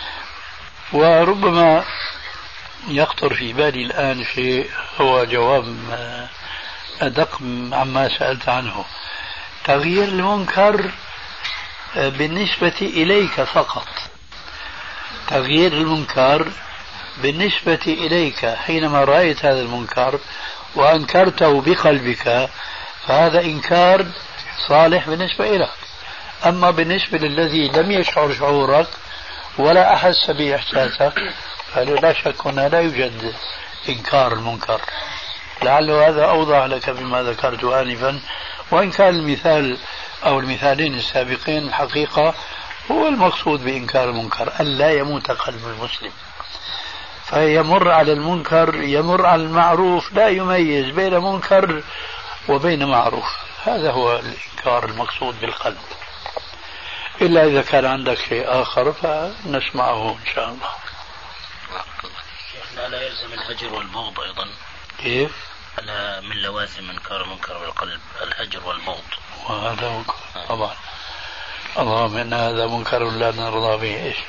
وربما يخطر في بالي الآن شيء هو جواب أدق عما سألت عنه. تغيير المنكر بالنسبة إليك فقط، تغيير المنكر بالنسبة إليك حينما رأيت هذا المنكر وأنكرته بقلبك، فهذا إنكار صالح بالنسبة إليك. أما بالنسبة للذي لم يشعر شعورك ولا أحس بإحساسك، فلا شك هنا لا يوجد إنكار المنكر. لعل هذا أوضح لك بما ذكرت آنفا، وإن كان المثال أو المثالين السابقين الحقيقة هو المقصود بإنكار المنكر، ألا يموت قلب المسلم، فيمر على المنكر يمر على المعروف، لا يميز بين منكر وبين معروف. هذا هو الإنكار المقصود بالقلب، إلا إذا كان عندك شيء آخر فنسمعه إن شاء الله. شيخنا لا يلزم الهجر والبغض أيضا؟ كيف؟ ألا من لوازم إنكار المنكر بالقلب الهجر والبغض؟ وهذا منكر طبعا. اللهم إن هذا منكر لا نرضى به. إيش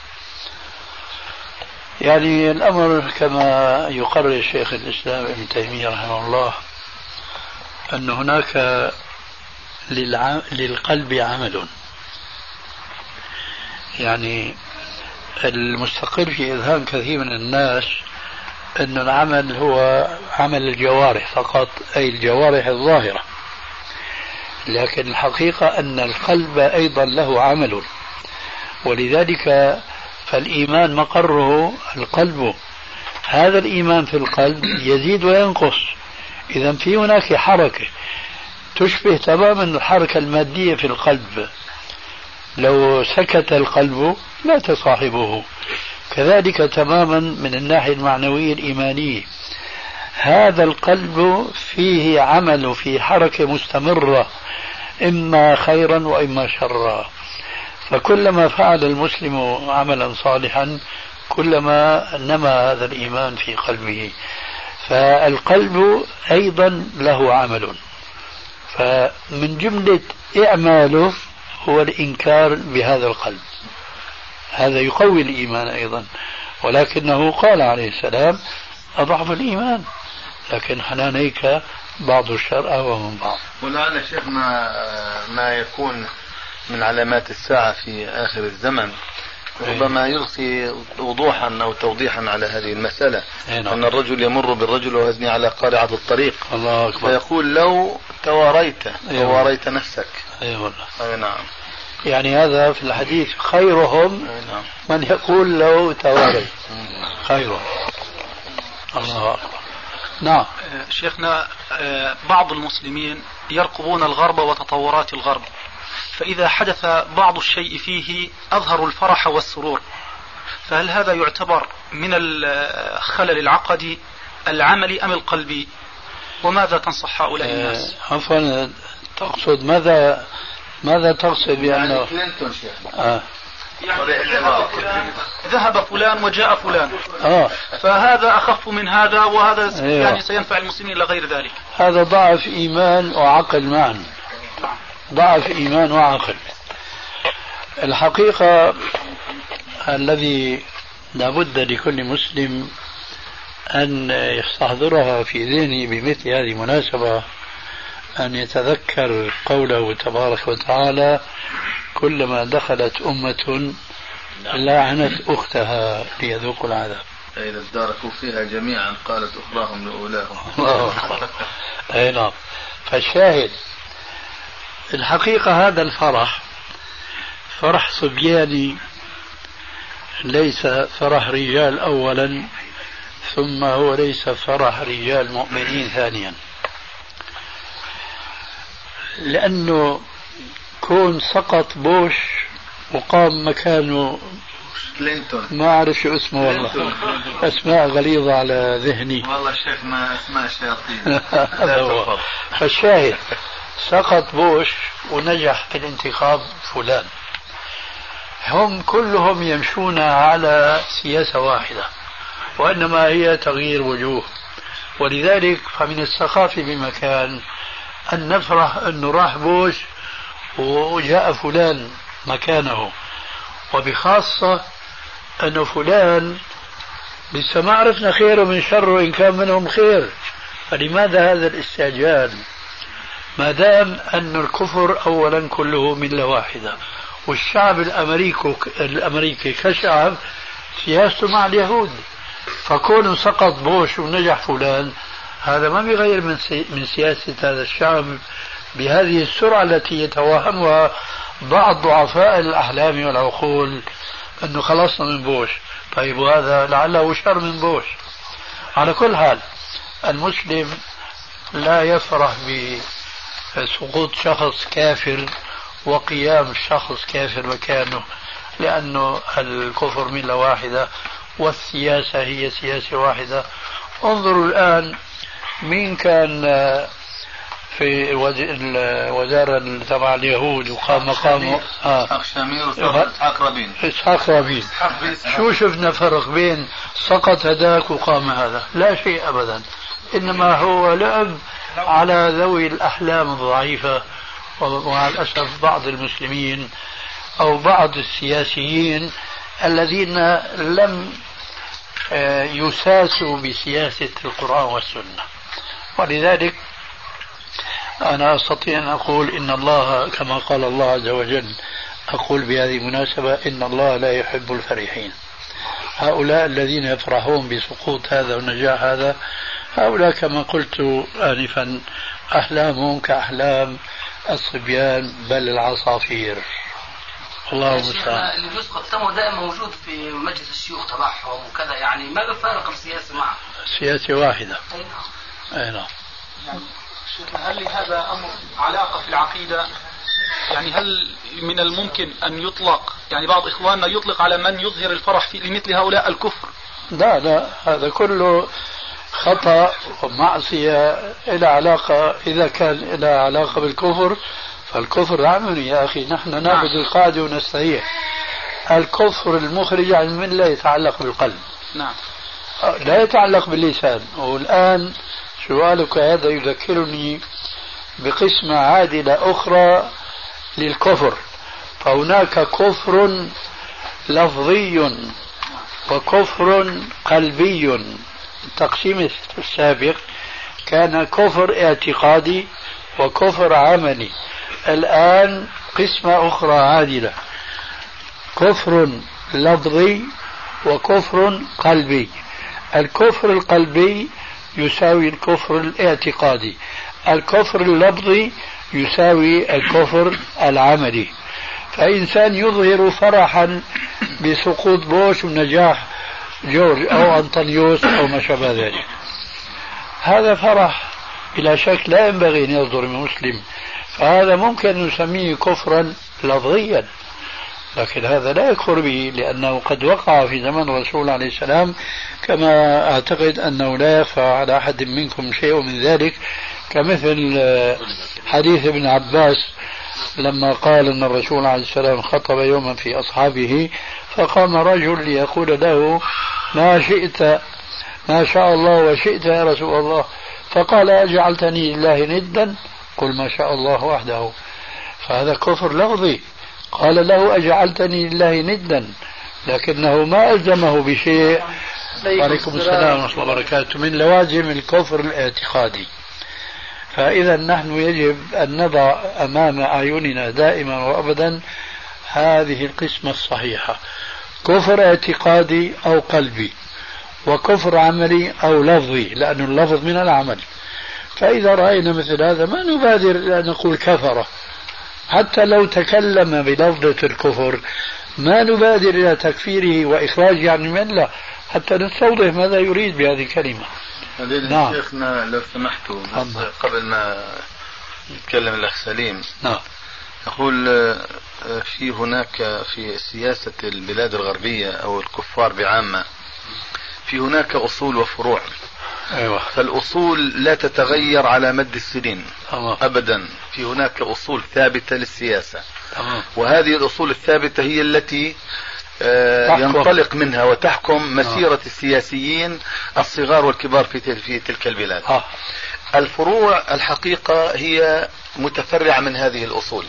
يعني الأمر كما يقرر شيخ الإسلام ابن تيمية رحمه الله أن هناك للقلب عمل، يعني المستقر في إذهان كثير من الناس أن العمل هو عمل الجوارح فقط، أي الجوارح الظاهرة، لكن الحقيقة أن القلب أيضا له عمل، ولذلك فالإيمان مقره القلب. هذا الإيمان في القلب يزيد وينقص، إذا في هناك حركة تشبه تماما الحركة المادية في القلب، لو سكت القلب لا تصاحبه. كذلك تماما من الناحية المعنوية الإيمانية، هذا القلب فيه عمل، في حركة مستمرة، إما خيرا وإما شرا. فكلما فعل المسلم عملا صالحا كلما نمى هذا الإيمان في قلبه. فالقلب أيضا له عمل، فمن جملة إعماله هو الإنكار بهذا القلب، هذا يقوي الإيمان أيضا. ولكنه قال عليه السلام أضعف الإيمان، لكن حنانيك بعض الشر أهوى من بعض. ولعل شيخ ما يكون من علامات الساعة في آخر الزمن ربما يلقي وضوحا أو توضيحا على هذه المسألة، أن الرجل يمر بالرجل ويزني على قارعة الطريق، الله أكبر، فيقول لو تواريت نفسك. والله. نعم. يعني هذا في الحديث خيرهم من يقول لو تواريت، خيرهم. الله أكبر. نعم شيخنا، بعض المسلمين يرقبون الغرب وتطورات الغرب، فإذا حدث بعض الشيء فيه أظهروا الفرح والسرور، فهل هذا يعتبر من الخلل العقدي العملي أم القلبي؟ وماذا تنصح هؤلاء الناس؟ عفوا، تقصد ماذا تقصد بأنه يعني ذهب فلان وجاء فلان، فهذا أخف من هذا، وهذا يعني سينفع المسلمين إلى غير ذلك. هذا ضعف إيمان وعقل معا، ضعف إيمان وعقل. الحقيقة الذي لابد لكل مسلم أن يستحضرها في ذهنه بمثل هذه المناسبة أن يتذكر قوله تبارك وتعالى: كلما دخلت أمة لعنت أختها ليذوقوا العذاب. إذا اداركوا فيها جميعا قالت أخراهم لأولاهم. أي نعم. فالشاهد الحقيقة هذا الفرح فرح صبياني، ليس فرح رجال أولا، ثم هو ليس فرح رجال مؤمنين ثانيا، لأنه كون سقط بوش وقام مكانه كلينتون، ما أعرف شو اسمه والله، أسماء غليظة على ذهني والله شيخ، ما أسماء الشياطين. فالشاهد سقط بوش ونجح في الانتخاب فلان. هم كلهم يمشون على سياسة واحدة، وإنما هي تغيير وجوه. ولذلك فمن السخافة بمكان أن نفرح أنه راح بوش وجاء فلان مكانه، وبخاصة أنه فلان لسه ما عرفنا خيره من شره إن كان منهم خير، فلماذا هذا الاستعجال؟ ما دام أن الكفر أولا كله ملة واحدة، والشعب الأمريكي كشعب سياسته مع اليهود، فكونه سقط بوش ونجح فلان هذا ما بيغير من سياسة هذا الشعب بهذه السرعة التي يتوهمها بعض ضعفاء الأحلام والعقول أنه خلصنا من بوش. طيب وهذا لعله شر من بوش. على كل حال المسلم لا يفرح بسقوط شخص كافر وقيام شخص كافر مكانه، لأنه الكفر ملة واحدة والسياسة هي سياسة واحدة. انظروا الآن مين كان في الوزارة تبع اليهود وقام مقامه إسحاق رابين. شو شفنا فرق بين سقط هذاك وقام هذا؟ لا شيء أبدا، إنما هو لعب على ذوي الأحلام الضعيفة. ومع الأسف بعض المسلمين أو بعض السياسيين الذين لم يساسوا بسياسة القرآن والسنة. ولذلك أنا أستطيع أن أقول إن الله كما قال الله عز وجل، أقول بهذه المناسبة إن الله لا يحب الفرحين. هؤلاء الذين يفرحون بسقوط هذا ونجاح هذا، هؤلاء كما قلت آنفا أحلامهم كأحلام الصبيان بل العصافير. الله المستعان. اللي بيسقط تمه دائما موجود في مجلس الشيوخ تبعهم وكذا، يعني ما بفارق السياسة معه، سياسة واحدة. أي نعم. هل لهذا أمر علاقة في العقيدة؟ يعني هل من الممكن أن يطلق، يعني بعض إخواننا يطلق على من يظهر الفرح في لمثل هؤلاء الكفر؟ لا، هذا كله خطأ ومعصية إلى علاقة. إذا كان إلى علاقة بالكفر فالكفر عملي يا أخي. نحن نأخذ القاعدة ونستريح. الكفر المخرج عن الملة يتعلق بالقلب، نعم، لا يتعلق باللسان. والآن سؤالك هذا يذكرني بقسمة عادلة أخرى للكفر. فهناك كفر لفظي وكفر قلبي. التقسيم السابق كان كفر اعتقادي وكفر عملي. الآن قسمة أخرى عادلة، كفر لفظي وكفر قلبي. الكفر القلبي يساوي الكفر الاعتقادي، الكفر اللفظي يساوي الكفر العملي. فإنسان يظهر فرحا بسقوط بوش ونجاح جورج أو أنطونيوس أو ما شابه ذلك. هذا فرح بلا شك لا ينبغي أن يصدر من مسلم، فهذا ممكن نسميه كفرا لفظيا، لكن هذا لا يكفر به، لأنه قد وقع في زمن الرسول عليه السلام، كما أعتقد أنه لا يخفى على أحد منكم شيء من ذلك، كمثل حديث ابن عباس لما قال أن الرسول عليه السلام خطب يوما في أصحابه، فقام رجل ليقول له ما شئت، ما شاء الله وشئت يا رسول الله، فقال أجعلتني لله ندا؟ قل ما شاء الله وحده. فهذا كفر لفظي، قال له أجعلتني لله ندا، لكنه ما ألزمه بشيء. عليكم السلام ورحمة الله وبركاته. من لوازم الكفر الاعتقادي. فإذا نحن يجب أن نضع أمام أعيننا دائما وأبدا هذه القسمة الصحيحة: كفر اعتقادي أو قلبي، وكفر عملي أو لفظي، لأن اللفظ من العمل. فإذا رأينا مثل هذا ما نبادر أن نقول كفر، حتى لو تكلم بلفظة الكفر ما نبادر إلى تكفيره وإخراجه عن الملة حتى نستوضح ماذا يريد بهذه الكلمة. نعم. شيخنا لو سمحتوا قبل ما يتكلم الأخ سليم، نعم، يقول في هناك في سياسة البلاد الغربية أو الكفار بعامة في هناك أصول وفروع. أيوة. فالأصول لا تتغير على مد السنين أبدا، في هناك أصول ثابتة للسياسة، وهذه الأصول الثابتة هي التي ينطلق منها وتحكم مسيرة السياسيين الصغار والكبار في تلك البلاد. الفروع الحقيقة هي متفرعة من هذه الأصول،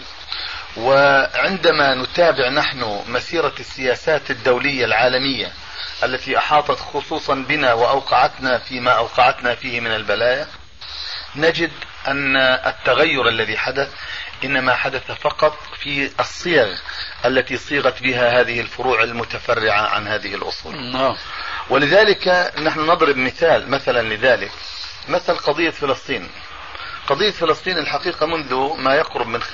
وعندما نتابع نحن مسيرة السياسات الدولية العالمية التي أحاطت خصوصا بنا وأوقعتنا فيما أوقعتنا فيه من البلايا، نجد أن التغير الذي حدث إنما حدث فقط في الصيغ التي صيغت بها هذه الفروع المتفرعة عن هذه الأصول. ولذلك نحن نضرب مثلا لذلك مثل قضية فلسطين. قضية فلسطين الحقيقة منذ ما يقرب من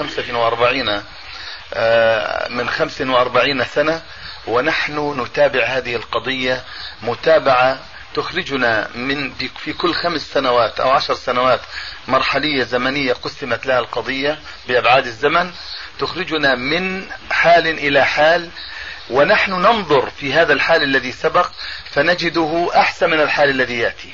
45 سنة ونحن نتابع هذه القضية متابعة تخرجنا من في كل 5 سنوات أو 10 سنوات مرحلية زمنية قسمت لها القضية بأبعاد الزمن، تخرجنا من حال إلى حال، ونحن ننظر في هذا الحال الذي سبق فنجده أحسن من الحال الذي يأتي.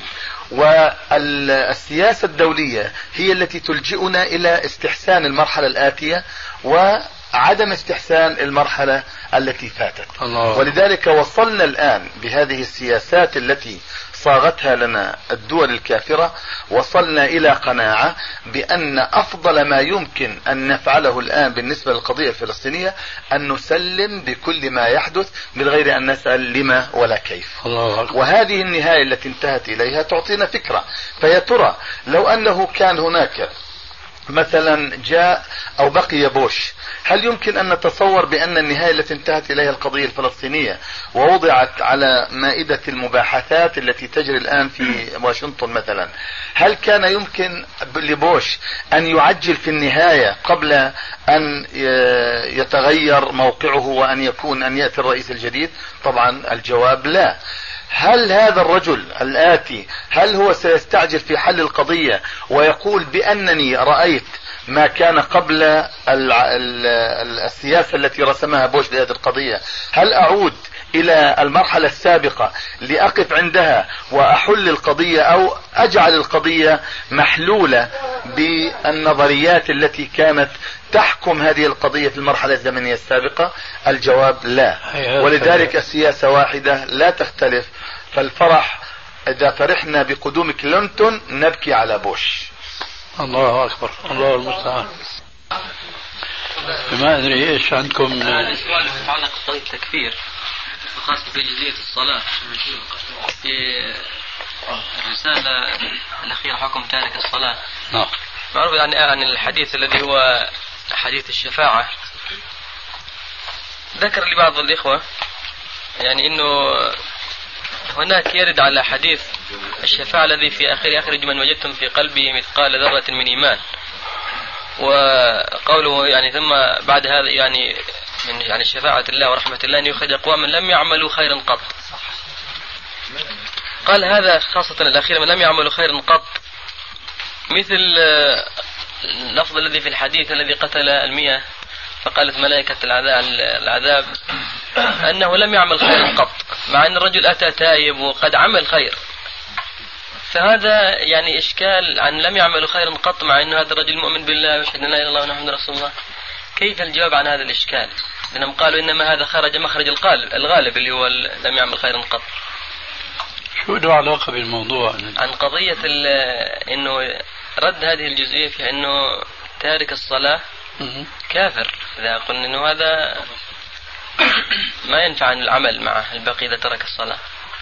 والسياسة الدولية هي التي تلجئنا إلى استحسان المرحلة الآتية وعدم استحسان المرحلة التي فاتت. ولذلك وصلنا الآن بهذه السياسات التي صاغتها لنا الدول الكافرة، وصلنا إلى قناعة بأن أفضل ما يمكن أن نفعله الآن بالنسبة للقضية الفلسطينية أن نسلم بكل ما يحدث من غير أن نسأل لما ولا كيف. وهذه النهاية التي انتهت إليها تعطينا فكرة. فيا ترى لو أنه كان هناك مثلا جاء أو بقي بوش، هل يمكن أن نتصور بأن النهاية التي انتهت إليها القضية الفلسطينية ووضعت على مائدة المباحثات التي تجري الآن في واشنطن مثلا، هل كان يمكن لبوش أن يعجل في النهاية قبل أن يتغير موقعه وأن يأتي الرئيس الجديد؟ طبعا الجواب لا. هل هذا الرجل الآتي هل هو سيستعجل في حل القضية ويقول بأنني رأيت ما كان قبل السياسة التي رسمها بوش لهذه القضية، هل أعود إلى المرحلة السابقة لأقف عندها وأحل القضية أو أجعل القضية محلولة بالنظريات التي كانت تحكم هذه القضية في المرحلة الزمنية السابقة؟ الجواب لا. ولذلك السياسة واحدة لا تختلف. فالفرح إذا فرحنا بقدوم كلينتون نبكي على بوش. الله أكبر، الله المستعان. ما أدري إيش عندكم سؤال يتعلق بقضية التكفير وخاصة في جزئية الصلاة. في الرسالة الأخيرة حكم تارك الصلاة معروف عن الحديث الذي هو حديث الشفاعة. ذكر لبعض الإخوة يعني إنه هناك يرد على حديث الشفاعة الذي في أخرج من وجدتم في قلبه مثقال ذرة من إيمان، وقوله يعني ثم بعد هذا يعني من يعني شفاعة الله ورحمة الله أن يخرج أقواما لم يعملوا خيرا قط. قال هذا خاصة الأخير من لم يعمل خيرا قط، مثل اللفظ الذي في الحديث الذي قتل 100 فقالت ملائكة العذاب أنه لم يعمل خيرا قط، مع أن الرجل أتى تائب وقد عمل خير. فهذا يعني إشكال عن لم يعمل خيرا قط، مع أن هذا الرجل مؤمن بالله ويشهد أن لا إله إلا الله محمد رسول الله. كيف الجواب عن هذا الإشكال؟ لأنهم قالوا إنما هذا خرج مخرج الغالب اللي هو لم يعمل خيرا قط. شو له علاقة بالموضوع؟ عن قضية إنه رد هذه الجزئية في إنه تارك الصلاة كافر، إذا قلنا إنه هذا ما ينفع عن العمل معه البقي إذا ترك الصلاة.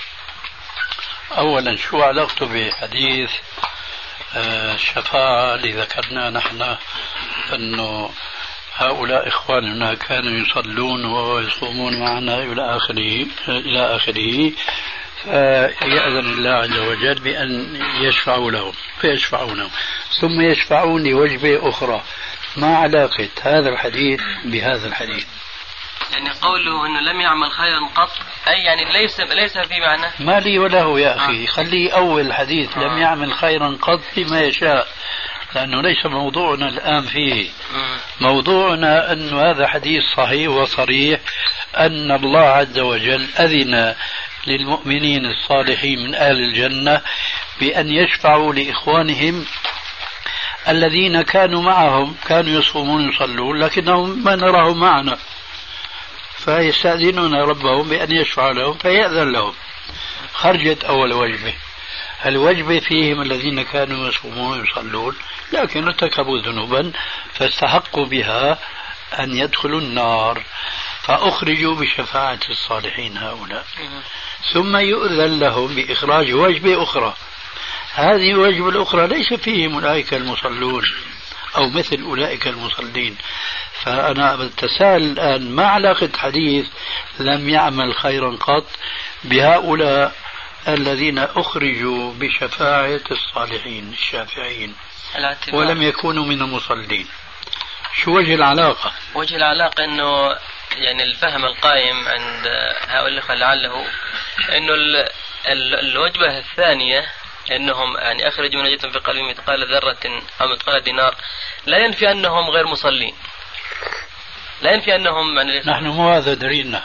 أولا شو علاقته بحديث الشفاعة اللي ذكرنا نحن أنه هؤلاء إخواننا كانوا يصلون ويصومون معنا إلى آخره فيأذن الله عز وجل بأن يشفعوا لهم فيشفعونهم ثم يشفعون لوجبة أخرى. ما علاقة هذا الحديث بهذا الحديث؟ يعني قوله أنه لم يعمل خيرا قط أي يعني ليس في معنى ما لي وله يا أخي. خلي أول حديث لم يعمل خيرا قط بما يشاء، لأنه ليس موضوعنا الآن فيه. موضوعنا أن هذا حديث صحيح وصريح أن الله عز وجل أذن للمؤمنين الصالحين من أهل الجنة بأن يشفعوا لإخوانهم الذين كانوا معهم، كانوا يصومون يصلون لكنهم ما نراهم معنا، فيستأذنون ربهم بأن يشفع لهم فيأذن لهم. خرجت أول وجبة. الوجبة فيهم الذين كانوا يصومون ويصلون لكن ارتكبوا ذنوبا فاستحقوا بها أن يدخلوا النار فأخرجوا بشفاعة الصالحين هؤلاء، ثم يؤذن لهم بإخراج وجبة أخرى. هذه الوجبة الأخرى ليس فيهم أولئك المصلون أو مثل أولئك المصلين. فأنا بتساءل الآن ما علاقة حديث لم يعمل خيرا قط بهؤلاء الذين أخرجوا بشفاعة الصالحين الشافعين ولم يكونوا من المصلين؟ شو وجه العلاقة؟ وجه العلاقة أنه يعني الفهم القائم عند هؤلاء لعله أنه الوجبة الثانية أنهم يعني أخرجوا من نجتهم في قلبهم مثقال ذرة أو مثقال دينار لا ينفي أنهم غير مصلين، لا ينفي أنهم يعني نحن مو هذا دليلنا.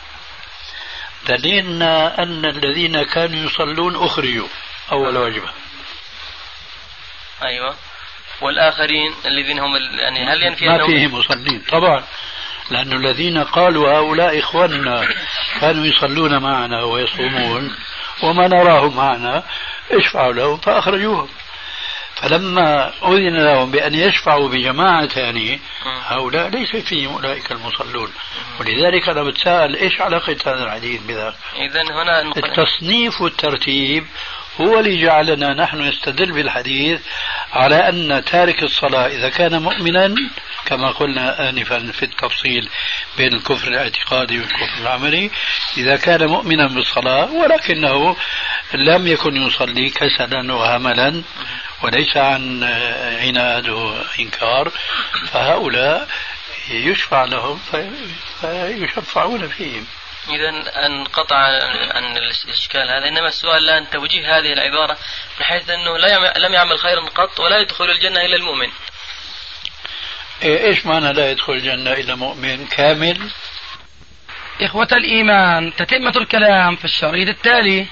دليلنا أن الذين كانوا يصلون أخرجوا أول وجبة. أيوة. والآخرين الذين هم يعني هل ينفي ما أنهم فيهم مصلين؟ طبعا، لأن الذين قالوا هؤلاء إخواننا كانوا يصلون معنا ويصومون وما نراهم معنا اشفعوا لهم فأخرجوهم. فلما أذن لهم بأن يشفعوا بجماعة ثانية هؤلاء ليس فيهم أولئك المصلون. ولذلك أنا بتساءل إيش علاقة هذا الحديث بذلك؟ إذن هنا التصنيف والترتيب هو اللي جعلنا نحن نستدل بالحديث على أن تارك الصلاة إذا كان مؤمنا كما قلنا آنفا في التفصيل بين الكفر الاعتقادي والكفر العملي، إذا كان مؤمنا بالصلاة ولكنه لم يكن يصلي كسلا وهملا وليس عن عناد وإنكار فهؤلاء يشفع لهم فيشفعون فيهم. إذن انقطع عن الإشكال هذا، إنما السؤال الآن توجيه هذه العبارة بحيث أنه لم يعمل خيرا قط ولا يدخل الجنة إلا المؤمن. إيش معنى لا يدخل الجنة إلا مؤمن كامل؟ إخوة الإيمان تتمة الكلام في الشريط التالي.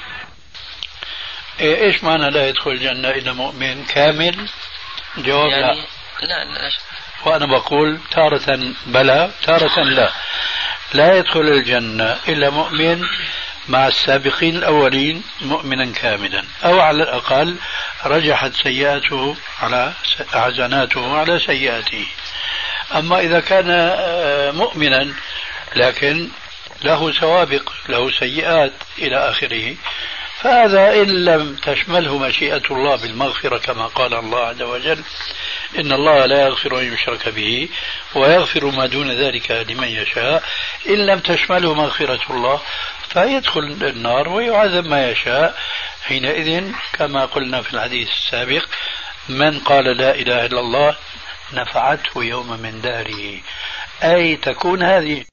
إيش معنى لا يدخل الجنة إلا مؤمن كامل؟ جواب يعني لا. وأنا بقول تارة بلى تارة لا. لا يدخل الجنة إلا مؤمن مع السابقين الأولين مؤمنا كاملا، أو على الأقل رجحت سيئاته على حسناته على سيئاته. أما إذا كان مؤمنا لكن له سوابق له سيئات إلى آخره فهذا إن لم تشمله مشيئة الله بالمغفرة كما قال الله عز وجل إن الله لا يغفر أن يشرك به ويغفر ما دون ذلك لمن يشاء، إن لم تشمله مغفرة الله فيدخل النار ويعذب ما يشاء. حينئذ كما قلنا في الحديث السابق من قال لا إله إلا الله نفعته يوم من داره، أي تكون هذه